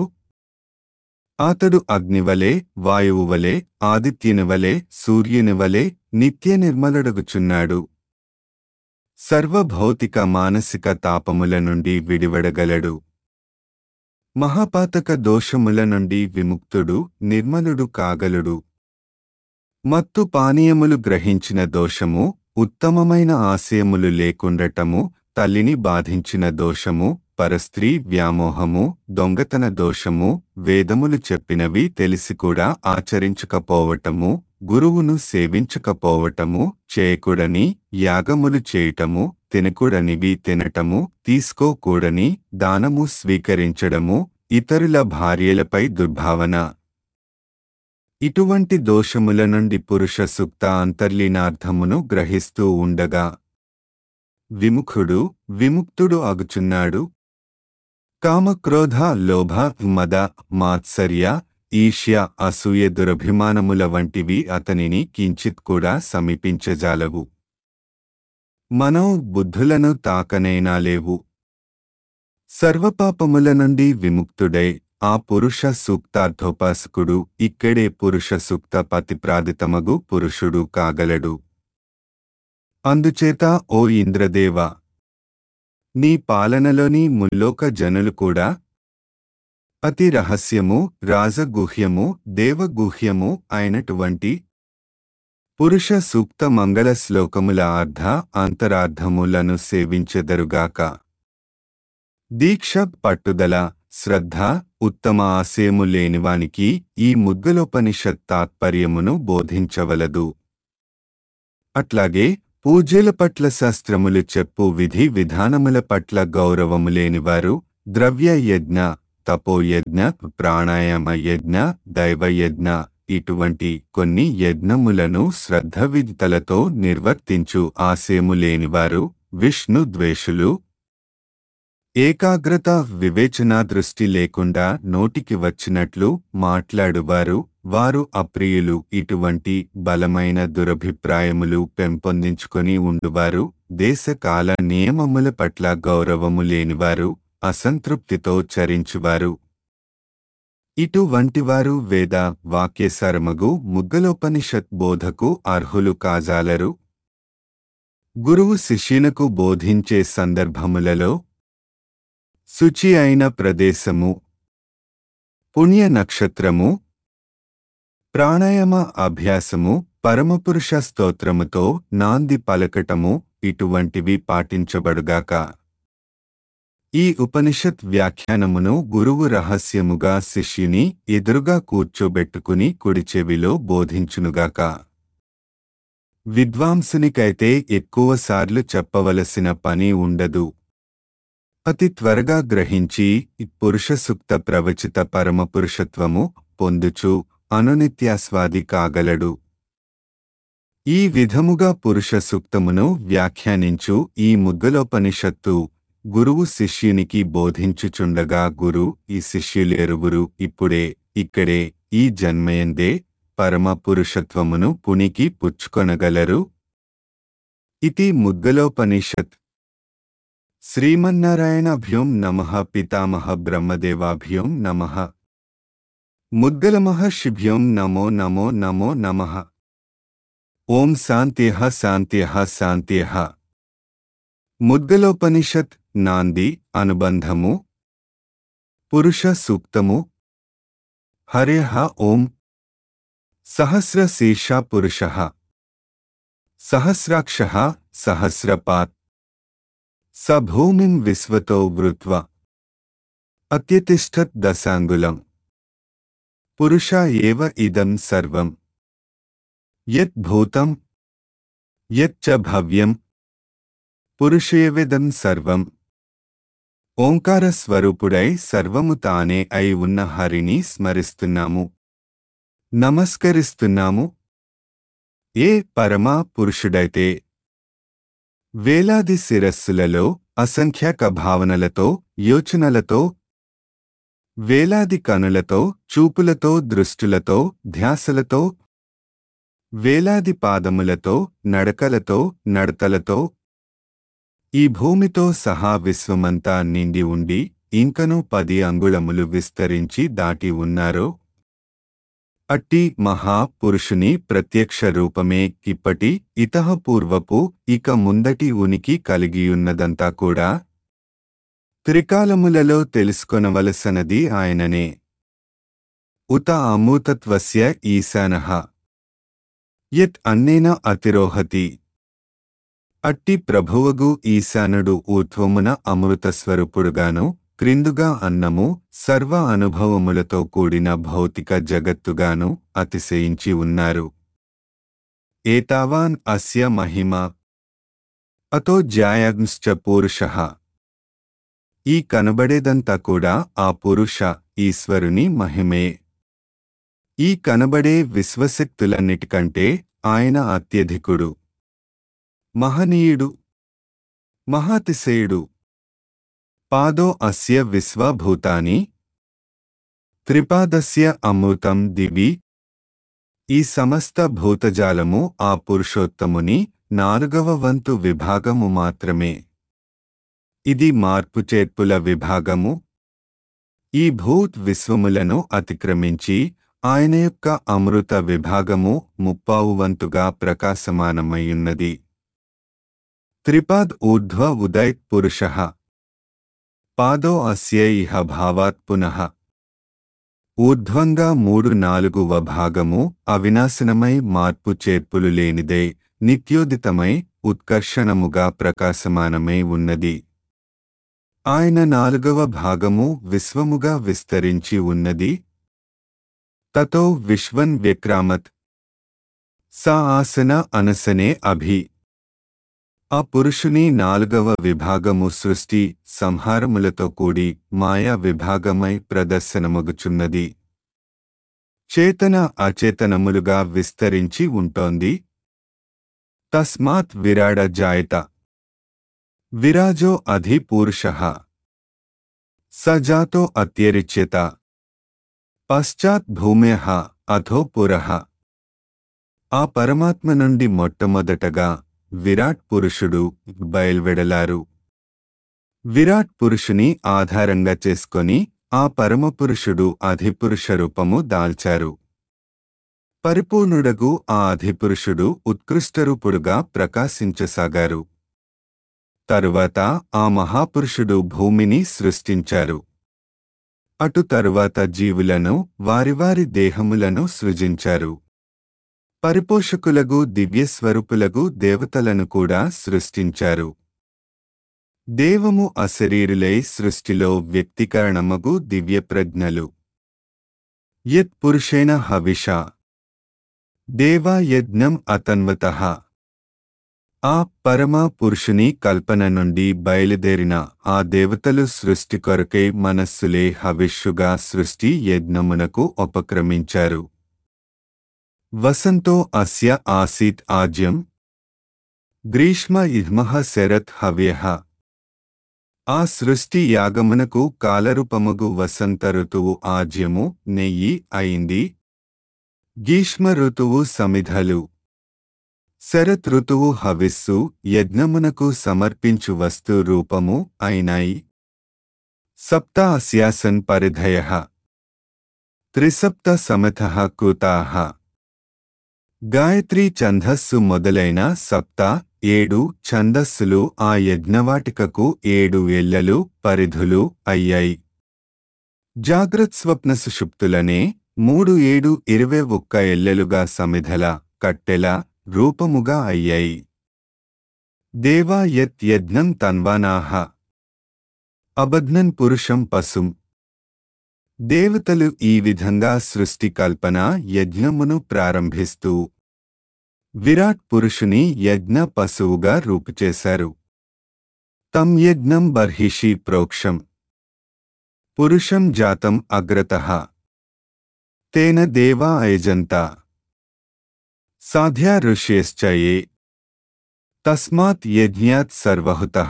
అతడు అగ్నివలే, వాయువువలే, ఆదిత్యునివలే, సూర్యునివలే నిత్య నిర్మలుడగుచున్నాడు. సర్వభౌతిక మానసిక తాపముల నుండి విడివడగలడు. మహాపాతక దోషముల నుండి విముక్తుడు, నిర్మలుడు కాగలడు. మత్తు పానీయములు గ్రహించిన దోషము, ఉత్తమమైన ఆశయములు లేకుండటము, తల్లిని బాధించిన దోషము, పరస్త్రీ వ్యామోహము, దొంగతన దోషము, వేదములు చెప్పినవి తెలిసి కూడా ఆచరించకపోవటము, గురువును సేవించకపోవటము, చేయకూడని యాగములు చేయటము, తినకూడనివి తినటము, తీసుకోకూడని దానము స్వీకరించడము, ఇతరుల భార్యలపై దుర్భావన. ఇటువంటి దోషముల నుండి పురుష సూక్త అంతర్లీనార్థమును గ్రహిస్తూ ఉండగా విముఖుడు, విముక్తుడు అగుచున్నాడు. కామక్రోధ లోభ మద మాత్సర్య ఈర్ష్య అసూయ దురభిమానముల వంటివి అతనిని కించిత్ కూడా సమీపించజాలవు. మనో బుద్ధులను తాకనైనా లేవు. సర్వపాపముల నుండి విముక్తుడై ఆ పురుష సూక్తార్థోపాసకుడు ఇక్కడే పురుష సూక్త పతిప్రాదితమగు పురుషుడు కాగలడు. అందుచేత ఓ ఇంద్రదేవ, నీ పాలనలోని ముల్లోక జనులు కూడా అతి రహస్యము, రాజగుహ్యము, దేవగుహ్యము అయినటువంటి పురుష సూక్త మంగళ శ్లోకముల అర్ధ అంతరార్థములను సేవించెదరుగాక. దీక్ష, పట్టుదల, శ్రద్ధ, ఉత్తమ ఆశయము లేనివానికి ఈ ముద్గలోపనిషత్ తాత్పర్యమును బోధించవలదు. అట్లాగే పూజల పట్ల శాస్త్రములు చెప్పు విధి విధానముల పట్ల గౌరవము లేనివారు ద్రవ్య యజ్ఞ, తపోయజ్ఞ, ప్రాణాయామ యజ్ఞ, దైవయజ్ఞ ఇటువంటి కొన్ని యజ్ఞములను శ్రద్ధ విదితలతో నిర్వర్తించు ఆశయము లేనివారు విష్ణు ద్వేషులు, ఏకాగ్రత వివేచనా దృష్టి లేకుండా నోటికి వచ్చినట్లు మాట్లాడువారు, వారు అప్రియులు. ఇటువంటి బలమైన దురభిప్రాయములు పెంపొందించుకొని ఉండువారు, దేశకాల నియమముల పట్ల గౌరవము లేనివారు, అసంతృప్తితో చరించువారు. ఇటువంటివారు వేద వాక్యసారమగు ముద్గలోపనిషత్ బోధకు అర్హులు కాజాలరు. గురువు శిష్యునకు బోధించే సందర్భములలో శుచి అయిన ప్రదేశము, పుణ్య నక్షత్రము, ప్రాణాయామ అభ్యాసము, పరమపురుష స్తోత్రముతో నాంది పలకటము ఇటువంటివి పాటించబడుగాక. ఈ ఉపనిషత్ వ్యాఖ్యానమును గురువు రహస్యముగా శిష్యుని ఎదురుగా కూర్చోబెట్టుకుని కుడిచెవిలో బోధించునుగాక. విద్వాంసునికైతే ఎక్కువసార్లు చెప్పవలసిన పని ఉండదు. అతి త్వరగా గ్రహించి పురుషసూక్త ప్రవచిత పరమపురుషత్వము పొందుచు అనునిత్యాస్వాది కాగలడు. ఈ విధముగా పురుష సూక్తమును వ్యాఖ్యానించు ఈ ముద్గలోపనిషత్తు గురువు శిష్యునికి బోధించుచుండగా గురు ఈ శిష్యులేరువురు ఇప్పుడే ఇక్కడే ఈ జన్మయందే పరమ పురుషత్వమును పునికి పుచ్చుకొనగలరు. ఇతి ముద్గలోపనిషత్. శ్రీమన్నారాయణాభ్యోం నమః. పితామహ బ్రహ్మదేవాభ్యోం నమః. ముద్గల మహర్షిభ్యోం నమో నమో నమో నమః. ఓం శాంత్యః శాంత్యః శాంత్యః. ముద్గలోపనిషత్ నాంది అనుబంధము. పురుష సూక్తము. హరేః ఓం. సహస్రశీర్ష పురుషః సహస్రాక్షః సహస్రపాత్ స భూమిం విశ్వతో వృత్వా అత్యతిష్ఠత్ దశాంగులం. పురుష ఏవ ఇదం సర్వం యత్ భూతం యత్ చ భవ్యం పురుషేవేదం సర్వం. ఓంకార స్వరూపుడై సర్వము తానే అయి ఉన్న హరిని స్మరిస్తున్నాము, నమస్కరిస్తున్నాము. ఏ పరమా పురుషుడైతే వేలాది శిరస్సులలో అసంఖ్యాక భావనలతో యోచనలతో వేలాది కనులతో చూపులతో దృష్టులతో ధ్యాసలతో వేలాది పాదములతో నడకలతో నడతలతో ఈ భూమితో సహా విశ్వమంతా నిండి ఉండి ఇంకనూ పది అంగుళములు విస్తరించి దాటి ఉన్నారో అట్టి మహాపురుషుని ప్రత్యక్ష రూపమే ఇప్పటి ఇతఃపూర్వపు ఇక ముందటి ఉనికి కలిగియున్నదంతా కూడా. త్రికాలములలో తెలుసుకొనవలసనది ఆయననే. ఉత అమూతత్వస్య ఈశానః యత్ అన్నేన అతిరోహతి. అట్టి ప్రభువగు ఈశానుడు ఊర్ధ్వమున అమృతస్వరూపుడుగాను క్రిందుగా అన్నము సర్వ అనుభవములతో కూడిన భౌతిక జగత్తుగాను అతిశయించి ఉన్నారు. ఏతావాన్ అస్య మహిమ అతో జ్యాయాగ్ంశ్చ పూరుషః. ఈ కనబడేదంతా కూడా ఆ పురుష ఈశ్వరుని మహిమే. ఈ కనబడే విశ్వశక్తులన్నిటికంటే ఆయన అత్యధికుడు, మహనీయుడు, మహాతిశయుడు. పాదో అస్య విశ్వభూతాని త్రిపాదస్య అమృతం దివి. ఈ సమస్త భూతజాలము ఆ పురుషోత్తముని నాలుగవ వంతు విభాగము మాత్రమే. ఇది మార్పు చేర్పుల విభాగము. ఈ భూత్ విశ్వములను అతిక్రమించి ఆయన యొక్క అమృత విభాగము ముప్పావు వంతుగా ప్రకాశమానమయ్యున్నది. త్రిపాద్ ఊర్ధ్వ ఉదయ్ పురుషః. పాదో అస్య ఇహ భావాత్ పునః. ఊర్ధ్వంగా మూడు నాలుగువ భాగము అవినాశనమై మార్పు చేర్పులు లేనిదై నిత్యోదితమై ఉత్కర్షణముగా ప్రకాశమానమై ఉన్నది. ఆయన నాలుగవ భాగము విశ్వముగా విస్తరించి ఉన్నది. తతో విశ్వన్ వ్యక్రామత్. స ఆసన అనసనే అభి. ఆ పురుషుని నాలుగవ విభాగము సృష్టి సంహారములతో కూడి మాయా విభాగమై ప్రదర్శనమగుచున్నది. చేతన అచేతనములుగా విస్తరించి ఉంటోంది. తస్మాత్ విరాడ జాయత. విరాజో అధి పురుషః. సజాతో అత్యరిచ్యత. పశ్చాత్ భూమ్యః అథో పురః. ఆ పరమాత్మ నుండి మొట్టమొదటగా విరాట్ పురుషుడు బయల్వెడలారు. విరాట్ పురుషుని ఆధారంగా చేసుకొని ఆ పరమపురుషుడు అధిపురుష రూపము దాల్చారు. పరిపూర్ణుడగు ఆ అధిపురుషుడు ఉత్కృష్టరూపుడుగా ప్రకాశించసాగారు. తరువాత ఆ మహాపురుషుడు భూమిని సృష్టించారు. అటు తరువాత జీవులను వారివారి దేహములను సృజించారు. పరిపోషకులగు దివ్యస్వరూపులగు దేవతలను కూడా సృష్టించారు. దేవము అశరీరులై సృష్టిలో వ్యక్తీకరణమగు దివ్యప్రజ్ఞలు. యత్ పురుషేణ హవిషా దేవా యజ్ఞం అతన్వతః. ఆ పరమ పురుషుని కల్పన నుండి బయలుదేరిన ఆ దేవతలు సృష్టి కొరకై మనస్సులే హవిష్యుగా సృష్టి యజ్ఞమునకు ఉపక్రమించారు. వసంతో అస్య ఆసీత్ ఆజ్యం గ్రీష్మ ఇద్మః శరత్ హవ్యః. ఆ సృష్టి యాగమునకు కాలరూపముగు వసంత ఋతువు ఆజ్యము నెయ్యి అయింది. గ్రీష్మ ఋతువు సమిధలు, శరత్ ఋతువు హవిస్సు యజ్ఞమునకు సమర్పించు వస్తు రూపము అయినాయి. సప్త అస్యాసన్ పరిధయః త్రిసప్త సమథః కృతాః. గాయత్రీ ఛందస్సు మొదలైన సప్త ఏడు ఛందస్సులు ఆ యజ్ఞవాటికకు ఏడు ఎల్లలు పరిధులు అయ్యాయి. జాగ్రత్ స్వప్న సుషుప్తులనే మూడు ఏడు ఇరవై ఒక్క ఎల్లెలుగా సమిధల కట్టెల రూపముగా అయ్యాయి. దేవా యత్ యజ్ఞం తన్వానాః అబధ్నన్ పురుషం పశుం. దేవతలు ఈ విధంగా సృష్టి కల్పన యజ్ఞమును ప్రారంభిస్తూ విరాట్ పురుషుని యజ్ఞ పశువుగా రూపుచేశారు. తం యజ్ఞం బర్హిషి ప్రోక్షం పురుషం జాతం అగ్రతః తేన దేవా అయజంత సాధ్యా ఋష్యేశ్చ యే తస్మాత్ యజ్ఞాత్ సర్వహుతః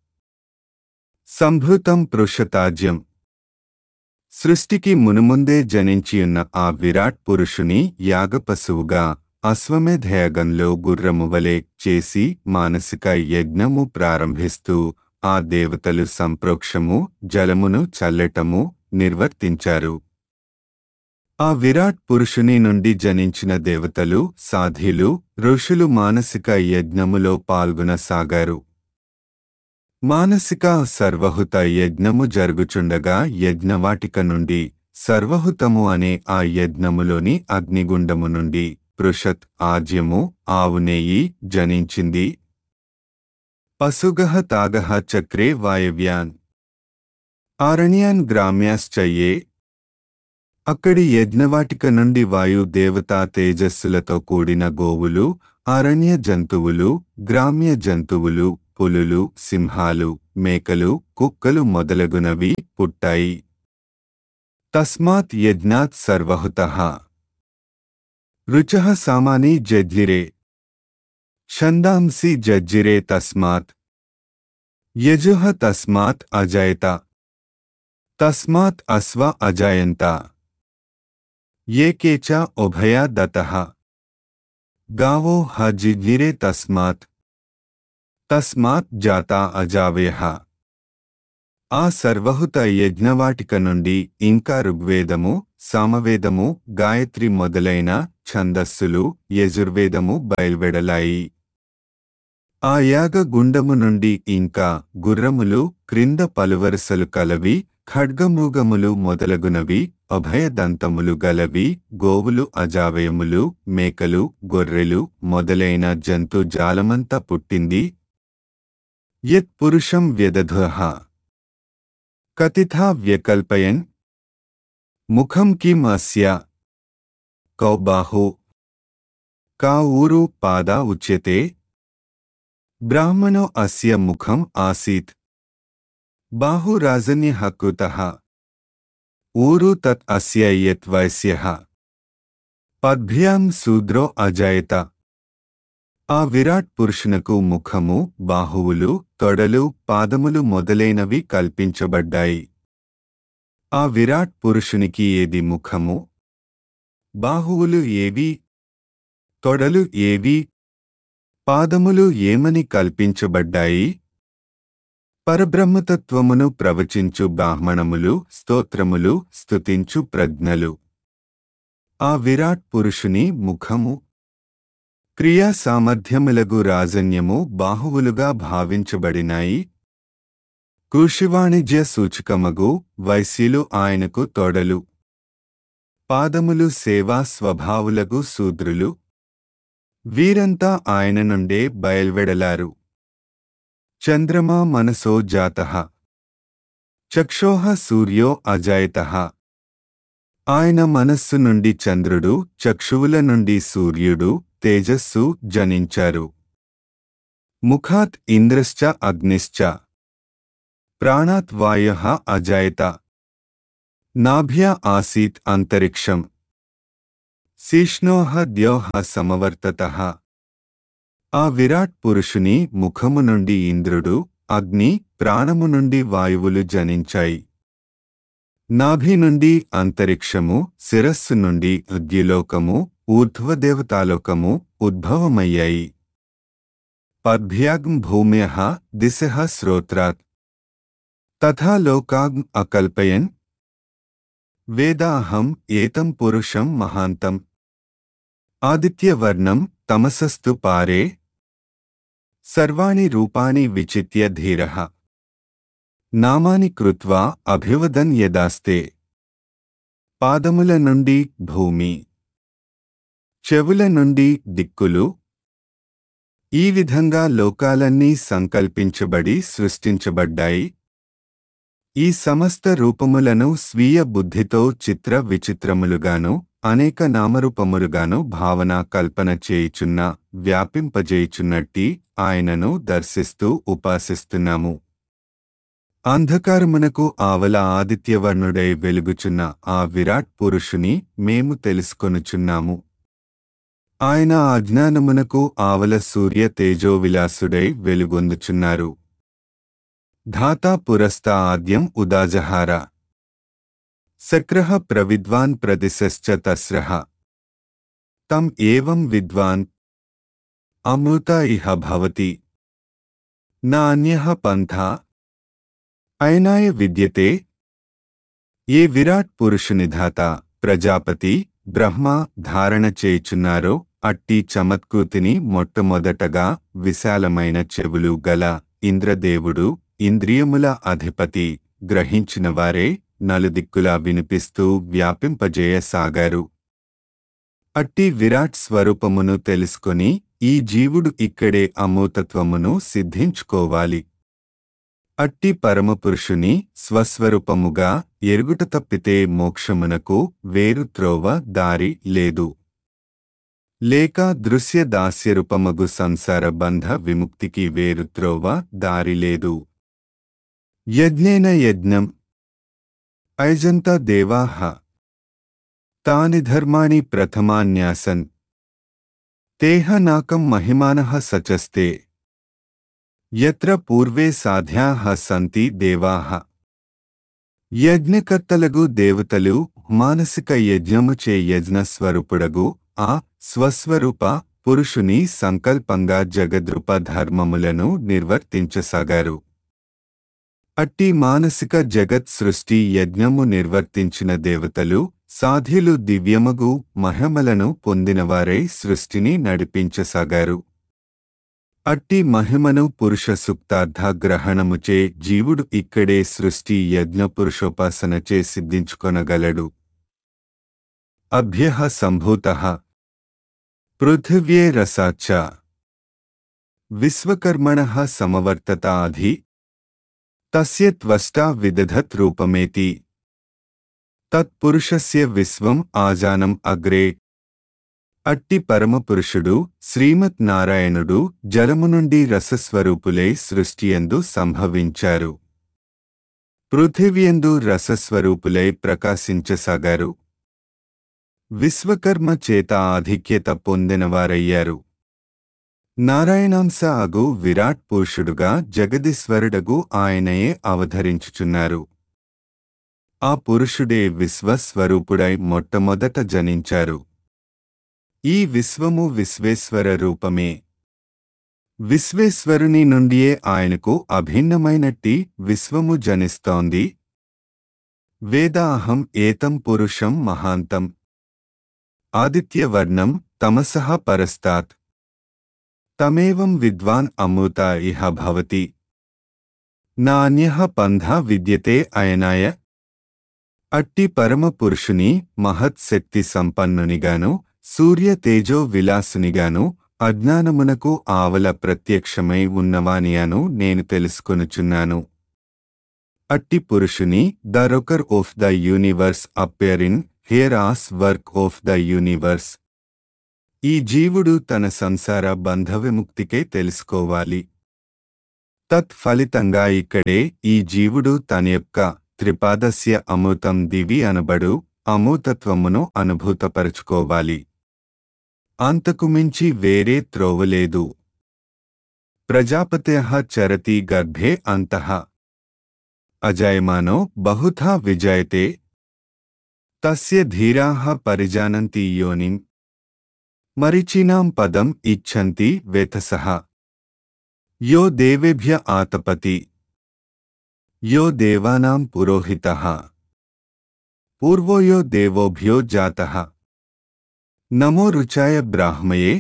సంభృతం పృషతాజ్యం. సృష్టికి మునుముందే జనించియున్న ఆ విరాట్ పురుషుని యాగపశువుగా అశ్వమేధయాగంలో గుర్రము వలె చేసి మానసిక యజ్ఞము ప్రారంభిస్తూ ఆ దేవతలు సంప్రోక్షము జలమును చల్లటము నిర్వర్తించారు. ఆ విరాట్ పురుషుని నుండి జనించిన దేవతలు సాధ్యులు ఋషులు మానసిక యజ్ఞములో పాల్గొనసాగారు. మానసిక సర్వహుత యజ్ఞము జరుగుచుండగా యజ్ఞవాటిక నుండి సర్వహుతము అనే ఆ యజ్ఞములోని అగ్నిగుండము నుండి పృషత్ ఆజ్యము ఆవు నెయ్యి జనించింది. పశుగః తాగః చక్రే వాయవ్యాన్ ఆరణ్యాన్ గ్రామ్యాశ్చ యే. అక్కడి యజ్ఞవాటిక నుండి వాయు దేవతా తేజస్సులతో కూడిన గోవులు, అరణ్య జంతువులు, గ్రామ్య జంతువులు, పులులు, సింహాలు, మేకలు, కుక్కలు మొదలగునవి పుట్టాయి. తస్మాత్ యజ్ఞాత్ సర్వహుతః రుచః సామాని జజ్జిరే ఛందాంసి జజ్జిరే తస్మాత్ యజుః తస్మాత్ అజాయత తస్మాత్ అశ్వ అజాయంత ఏకే చ ఉభయా దతః గావో హ జిజ్జిరే తస్మాత్ తస్మాత్ జాతా అజావయః. ఆ సర్వహుత యజ్ఞవాటిక నుండి ఇంకా ఋగ్వేదము, సామవేదము, గాయత్రి మొదలైన ఛందస్సులు, యజుర్వేదము బయల్వెడలాయి. ఆ యాగ గుండము నుండి ఇంకా గుర్రములు, క్రింద పలువరుసలు కలవి, ఖడ్గమృగములు మొదలగునవి, అభయదంతములు గలవి, గోవులు, అజావయములు, మేకలు, గొర్రెలు మొదలైన జంతు జాలమంతా పుట్టింది. యత్ పురుషం వ్యదధః కథితా వ్యకల్పయన్ ముఖం కిం అస్య కౌ బాహు కా ఊరు పాదా ఉచ్యతే. బ్రాహ్మణో అస్య ముఖం ఆసీత్ బాహురాజన్యః కృతః ఊరు తత్ అస్య యత్ వైశ్యః పద్భ్యాం శూద్రో అజాయత. ఆ విరాట్ పురుషునకు ముఖము, బాహువులు, తొడలు, పాదములు మొదలైనవి కల్పించబడ్డాయి. ఆ విరాట్ పురుషునికి ఏది ముఖము, బాహువులు ఏవి, తొడలు ఏవి, పాదములు ఏమని కల్పించబడ్డాయి? పరబ్రహ్మతత్వమును ప్రవచించు బ్రాహ్మణములు, స్తోత్రములు, స్తుతించు ప్రజ్ఞలు. ఆ విరాట్ పురుషుని ముఖము, క్రియా సామర్థ్యములగు రాజన్యము బాహువులుగా భావించబడినాయి. కృషివాణిజ్య సూచకమగు వైశ్యులు ఆయనకు తొడలు, పాదములు సేవా స్వభావులగు శూద్రులు. వీరంతా ఆయన నుండే బయల్వెడలారు. చంద్రమా మనసో జాతః చక్షోః సూర్యో అజాయతః. ఆయన మనస్సు నుండి చంద్రుడు, చక్షువుల నుండి సూర్యుడు, తేజస్సు జనించారు. ముఖాత్ ఇంద్రశ్చ అగ్నిశ్చ ప్రాణాత్ వాయః అజాయత. నాభ్యా ఆసీత్ అంతరిక్షం శీష్ణోః ద్యోః సమవర్తతః. ఆ విరాట్ పురుషుని ముఖము నుండి ఇంద్రుడు, అగ్ని ప్రాణము నుండి వాయువులు జనించాయి. నాభి నుండి అంతరిక్షము, శిరస్సు నుండి ద్యులోకము, ఊర్ధ్వదేవతాలోకము ఉద్భవమయ్యాయి. పద్భ్యాగ్ భూమ్యః దిశః శ్రోత్రాత్ తథా లోకాగ్ అకల్పయన్ వేదాహం ఏతం పురుషం మహాంతం ఆదిత్యవర్ణం తమసస్తు పారే సర్వాణి రూపాని విచిత్య ధీరః నామాని కృత్వా అభివదన్ యదాస్తే. పాదముల నుండి భూమి, చెవుల నుండి దిక్కులు, ఈ విధంగా లోకాలన్నీ సంకల్పించబడి సృష్టించబడ్డాయి. ఈ సమస్త రూపములను స్వీయ బుద్ధితో చిత్ర విచిత్రములుగాను అనేక నామరూపములుగాను భావన కల్పన చేయుచున్న వ్యాపింపజేయుచున్నట్టి ఆయనను దర్శిస్తూ ఉపాసిస్తున్నాము. అంధకారమునకు ఆవల ఆదిత్యవర్ణుడై వెలుగుచున్న ఆ విరాట్ పురుషుని మేము తెలుసుకొనుచున్నాము. ఆయన అజ్ఞానమునకు ఆవల సూర్య తేజోవిలాసుడై వెలుగొందుచున్నారు. ధాతా పురస్తా ఆద్యం ఉదాజహార సక్రః ప్రవిద్వాన్ ప్రదిశశ్చ తస్రః తం ఏవం విద్వాన్ అమృత ఇహ భవతి నాన్యః పంథా అయనాయ విద్యతే. ఏ విరాట్ పురుషుని ధాత ప్రజాపతి బ్రహ్మ ధారణ చేయుచున్నారో అట్టి చమత్కృతిని మొట్టమొదటగా విశాలమైన చెవులు గల ఇంద్రదేవుడు, ఇంద్రియముల అధిపతి గ్రహించినవారే నలుదిక్కులా వినిపిస్తూ వ్యాపింపజేయసాగారు. అట్టి విరాట్ స్వరూపమును తెలుసుకొని ఈ జీవుడు ఇక్కడే అమూతత్వమును సిద్ధించుకోవాలి. అట్టి పరమపురుషుని స్వస్వరూపముగా ఎరుగుట తప్పితే మోక్షమునకు వేరు త్రోవ దారి లేదు. లేక దృశ్య దాస్యరూపమగు సంసార బంధ విముక్తికి వేరు త్రోవ దారి లేదు. యజ్ఞేన యజ్ఞం ఐజంత దేవాః తాని ధర్మాణి ప్రథమాన్యాసన్ తేహ నాకం మహిమానః సచస్తే యత్ర పూర్వే సాధ్యాః సంతి దేవాః. యజ్ఞకర్తలగు దేవతలు మానసిక యజ్ఞముచే యజ్ఞస్వరూపుడగు ఆ స్వస్వరూప పురుషుని సంకల్పంగా జగద్రూప ధర్మములను నిర్వర్తించసాగారు. అట్టి మానసిక జగత్ సృష్టి యజ్ఞము నిర్వర్తించిన దేవతలు సాధ్యులు దివ్యమగు మహిమలను పొందినవారై సృష్టిని నడిపించసాగారు. అట్టి మహిమను పురుష సుక్తార్థ గ్రహణముచే జీవుడు ఇక్కడే సృష్టి యజ్ఞ పురుషోపాసనచే సిద్ధించుకొనగలడు. అభ్యః సంభూతః పృథివ్యే రసాచ్చ విశ్వకర్మణః సమవర్తత అధి తస్య త్వష్టా విదధత్ రూపమేతి తత్పురుషస్య విశ్వం ఆజానం అగ్రే. అట్టి పరమపురుషుడు శ్రీమత్ నారాయణుడు జలము నుండి రసస్వరూపులై సృష్టియందు సంభవించారు. పృథివ్యందు రసస్వరూపులై ప్రకాశించసాగారు. విశ్వకర్మ చేత ఆధిక్యత పొందినవారయ్యారు. నారాయణాంశ అగు విరాట్ పురుషుడుగా జగదీశ్వరుడగు ఆయనయే అవతరించుచున్నారు. ఆ పురుషుడే విశ్వస్వరూపుడై మొట్టమొదట జనించారు. ఈ విశ్వము విశ్వేశ్వర రూపమే. విశ్వేశ్వరుని నుండియే ఆయనకు అభిన్నమైనట్టి విశ్వము జనిస్తోంది. వేదాహం ఏతం పురుషం మహాంతం ఆదిత్యవర్ణం తమసః పరస్తాత్ తమేవం విద్వాన్ అమృత ఇహ భవతి నాన్యః పంథా విద్యతే అయనాయ. అట్టి పరమపురుషుని మహత్శక్తి సంపన్నునిగాను సూర్య తేజో విలాసునిగాను అజ్ఞానమునకు ఆవల ప్రత్యక్షమై ఉన్నవానియాను నేను తెలుసుకొనుచున్నాను. అట్టి పురుషుని the worker of the universe appear in here as work of the universe. ఈ జీవుడు తన సంసార బంధ విముక్తికే తెలుసుకోవాలి. తత్ ఫలితంగా ఇక్కడే ఈ జీవుడు తన యొక్క త్రిపాదస్య అమృతం దివి అనబడు అమూతత్వమును అనుభూతపరచుకోవాలి. అంతకుమించి వేరే త్రోవలేదు. ప్రజాపత్యః చరతి గర్భే అంతః అజాయమానో బహుధా విజయతే తస్య ధీరాః పరిజానంతి యోనిం మరీచీనాం పదం ఇచ్ఛంతి వేతసః యో దేవేభ్య ఆతపతి యో దేవానాం పురోహితః పూర్వో యో దేవోభ్యో జాతః నమో రుచాయ బ్రాహ్మయే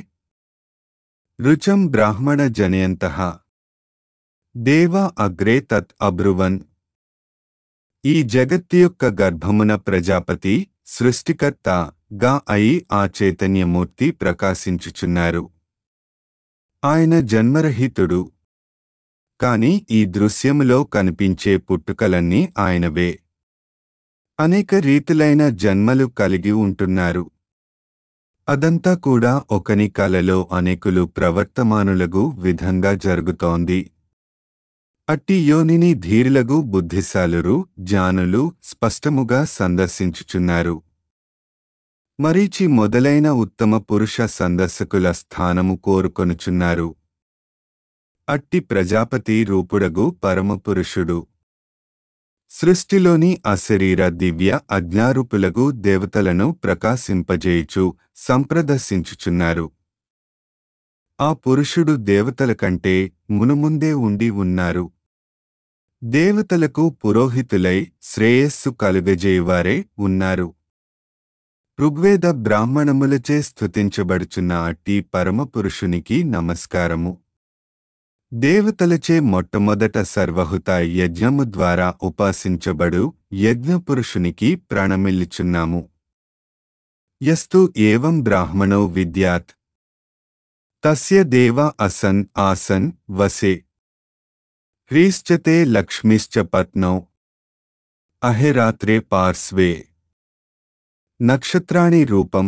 రుచం బ్రాహ్మణ జనయంతః దేవా అగ్రే తత్ అబ్రువన్. ఈ జగత్తు యొక్క గర్భమున ప్రజాపతి సృష్టికర్త గా అయి ఆ చైతన్యమూర్తి ప్రకాశించుచున్నారు. ఆయన జన్మరహితుడు. కాని ఈ దృశ్యములో కనిపించే పుట్టుకలన్నీ ఆయనవే. అనేక రీతులైన జన్మలు కలిగి ఉంటున్నారు. అదంతా కూడా ఒకని కలలో అనేకులు ప్రవర్తమానులగు విధంగా జరుగుతోంది. అట్టి యోనిని ధీరులగు బుద్ధిశాలురు జ్ఞానులు స్పష్టముగా సందర్శించుచున్నారు. మరీచి మొదలైన ఉత్తమ పురుష సందర్శకుల స్థానము కోరుకొనుచున్నారు. అట్టి ప్రజాపతి రూపుడగు పరమపురుషుడు సృష్టిలోని అశరీర దివ్య అజ్ఞారూపులగు దేవతలను ప్రకాశింపజేయుచు సంప్రదర్శించుచున్నారు. ఆ పురుషుడు దేవతల కంటే మునుముందే ఉండి ఉన్నారు. దేవతలకు పురోహితులై శ్రేయస్సు కలుగజేయువారే ఉన్నారు. ఋగ్వేద బ్రాహ్మణములచే స్తుతించబడుచున్న అట్టి పరమపురుషునికి నమస్కారము. దేవతలచే మొట్టమొదట సర్వహుత యజ్ఞము ద్వారా ఉపాసించబడు యజ్ఞపురుషునికి ప్రణమిల్లుచున్నాము. యస్తు ఏవం బ్రాహ్మణో విద్యాత్ తస్య దేవ అసన్ ఆసన్ వసే హ్రీశ్చతే లక్ష్మిశ్చ పత్నౌ అహేరాత్రే పార్శ్వే నక్షత్రాణి రూపం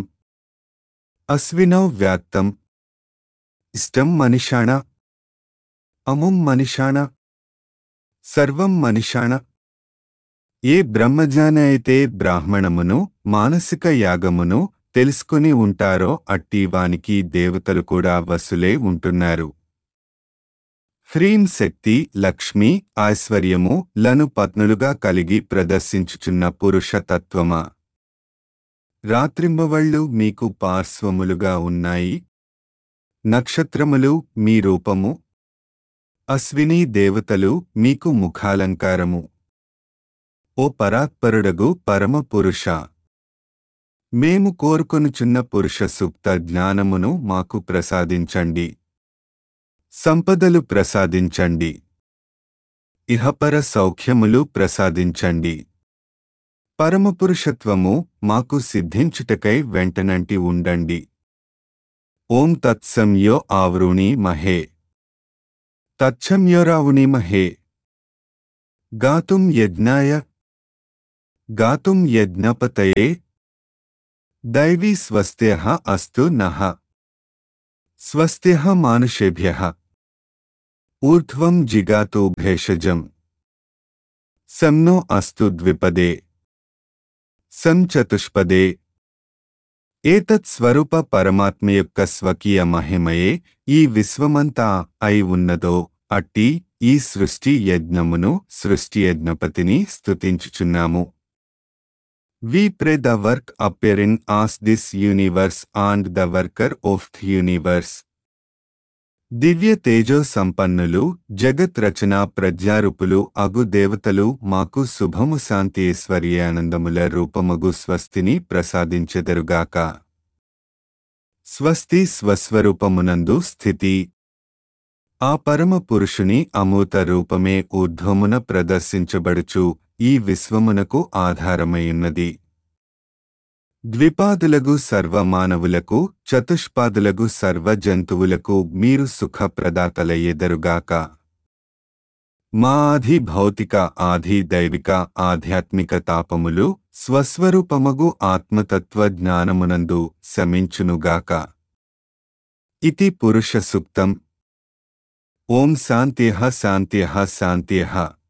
అశ్వినౌ వ్యాత్తం ఇష్టం మనిషాణ అముం మనిషాణ సర్వం మనిషాణ. ఏ బ్రహ్మజ్ఞాని అయితే బ్రాహ్మణమును మానసిక యాగమును తెలుసుకుని ఉంటారో అట్టి వానికి దేవతలు కూడా వసులే ఉంటున్నారు. హ్రీం శక్తి లక్ష్మి ఐశ్వర్యము లను పత్నులుగా కలిగి ప్రదర్శించుచున్న పురుష తత్వమా, రాత్రింబవళ్ళు మీకు పార్శ్వములుగా ఉన్నాయి. నక్షత్రములు మీ రూపము, అశ్వినీ దేవతలు మీకు ముఖాలంకారము. ఓ పరాత్పరుడగు పరమ పురుష, మేము కోరుకొనుచున్న పురుష సూక్త జ్ఞానమును మాకు ప్రసాదించండి. సంపదలు ప్రసాదించండి. ఇహపర సౌఖ్యములు ప్రసాదించండి. పరమపురుషత్వము మాకు సిద్ధించుటకై వెంటనంటి ఉండండి. ఓం తత్సంయో ఆవృణి మహే తచ్చంయోరావుణి మహే గాతుం యజ్ఞాయ గాతుం యజ్ఞపతయే దైవీ స్వస్త్యః అస్తు నః స్వస్త్యః మానుషేభ్యః ఊర్ధ్వం జిగాతు భేషజం సం నో అస్తు ద్విపదే సం చతుష్పదే. ఏతత్ స్వరూప పరమాత్మ యొక్క స్వకీయ మహిమయే ఈ విశ్వమంతా అయి ఉన్నదో అట్టి ఈ సృష్టి యజ్ఞమును సృష్టి యజ్ఞపతిని స్తుతించుచున్నాము. We pray the work appearing as this universe and the worker of the universe. దివ్య తేజో సంపన్నులు జగత్ రచనా ప్రజ్ఞారూపులు అగు దేవతలు మాకు శుభము శాంతి ఐశ్వర్యానందముల రూపమగు స్వస్తిని ప్రసాదించెదరుగాక. స్వస్తి స్వస్వరూపమునందు స్థితి. ఆ పరమ పురుషుని అమూత రూపమే ఊర్ధ్వమున ప్రదర్శించబడుచు ఈ విశ్వమునకు ఆధారమైయున్నది. ద్విపాదులగు సర్వమానవులకు చతుష్పాదులగు సర్వ జంతువులకు మీరు సుఖప్రదాతలయ్యెదరుగాక. మా ఆది భౌతిక ఆది దైవిక ఆధ్యాత్మిక తాపములు స్వస్వరూపమగు ఆత్మతత్వ జ్ఞానమునందు శమించునుగాక. ఇతి పురుష సూక్తం. ఓం శాంత్యః శాంత్యః శాంత్యః.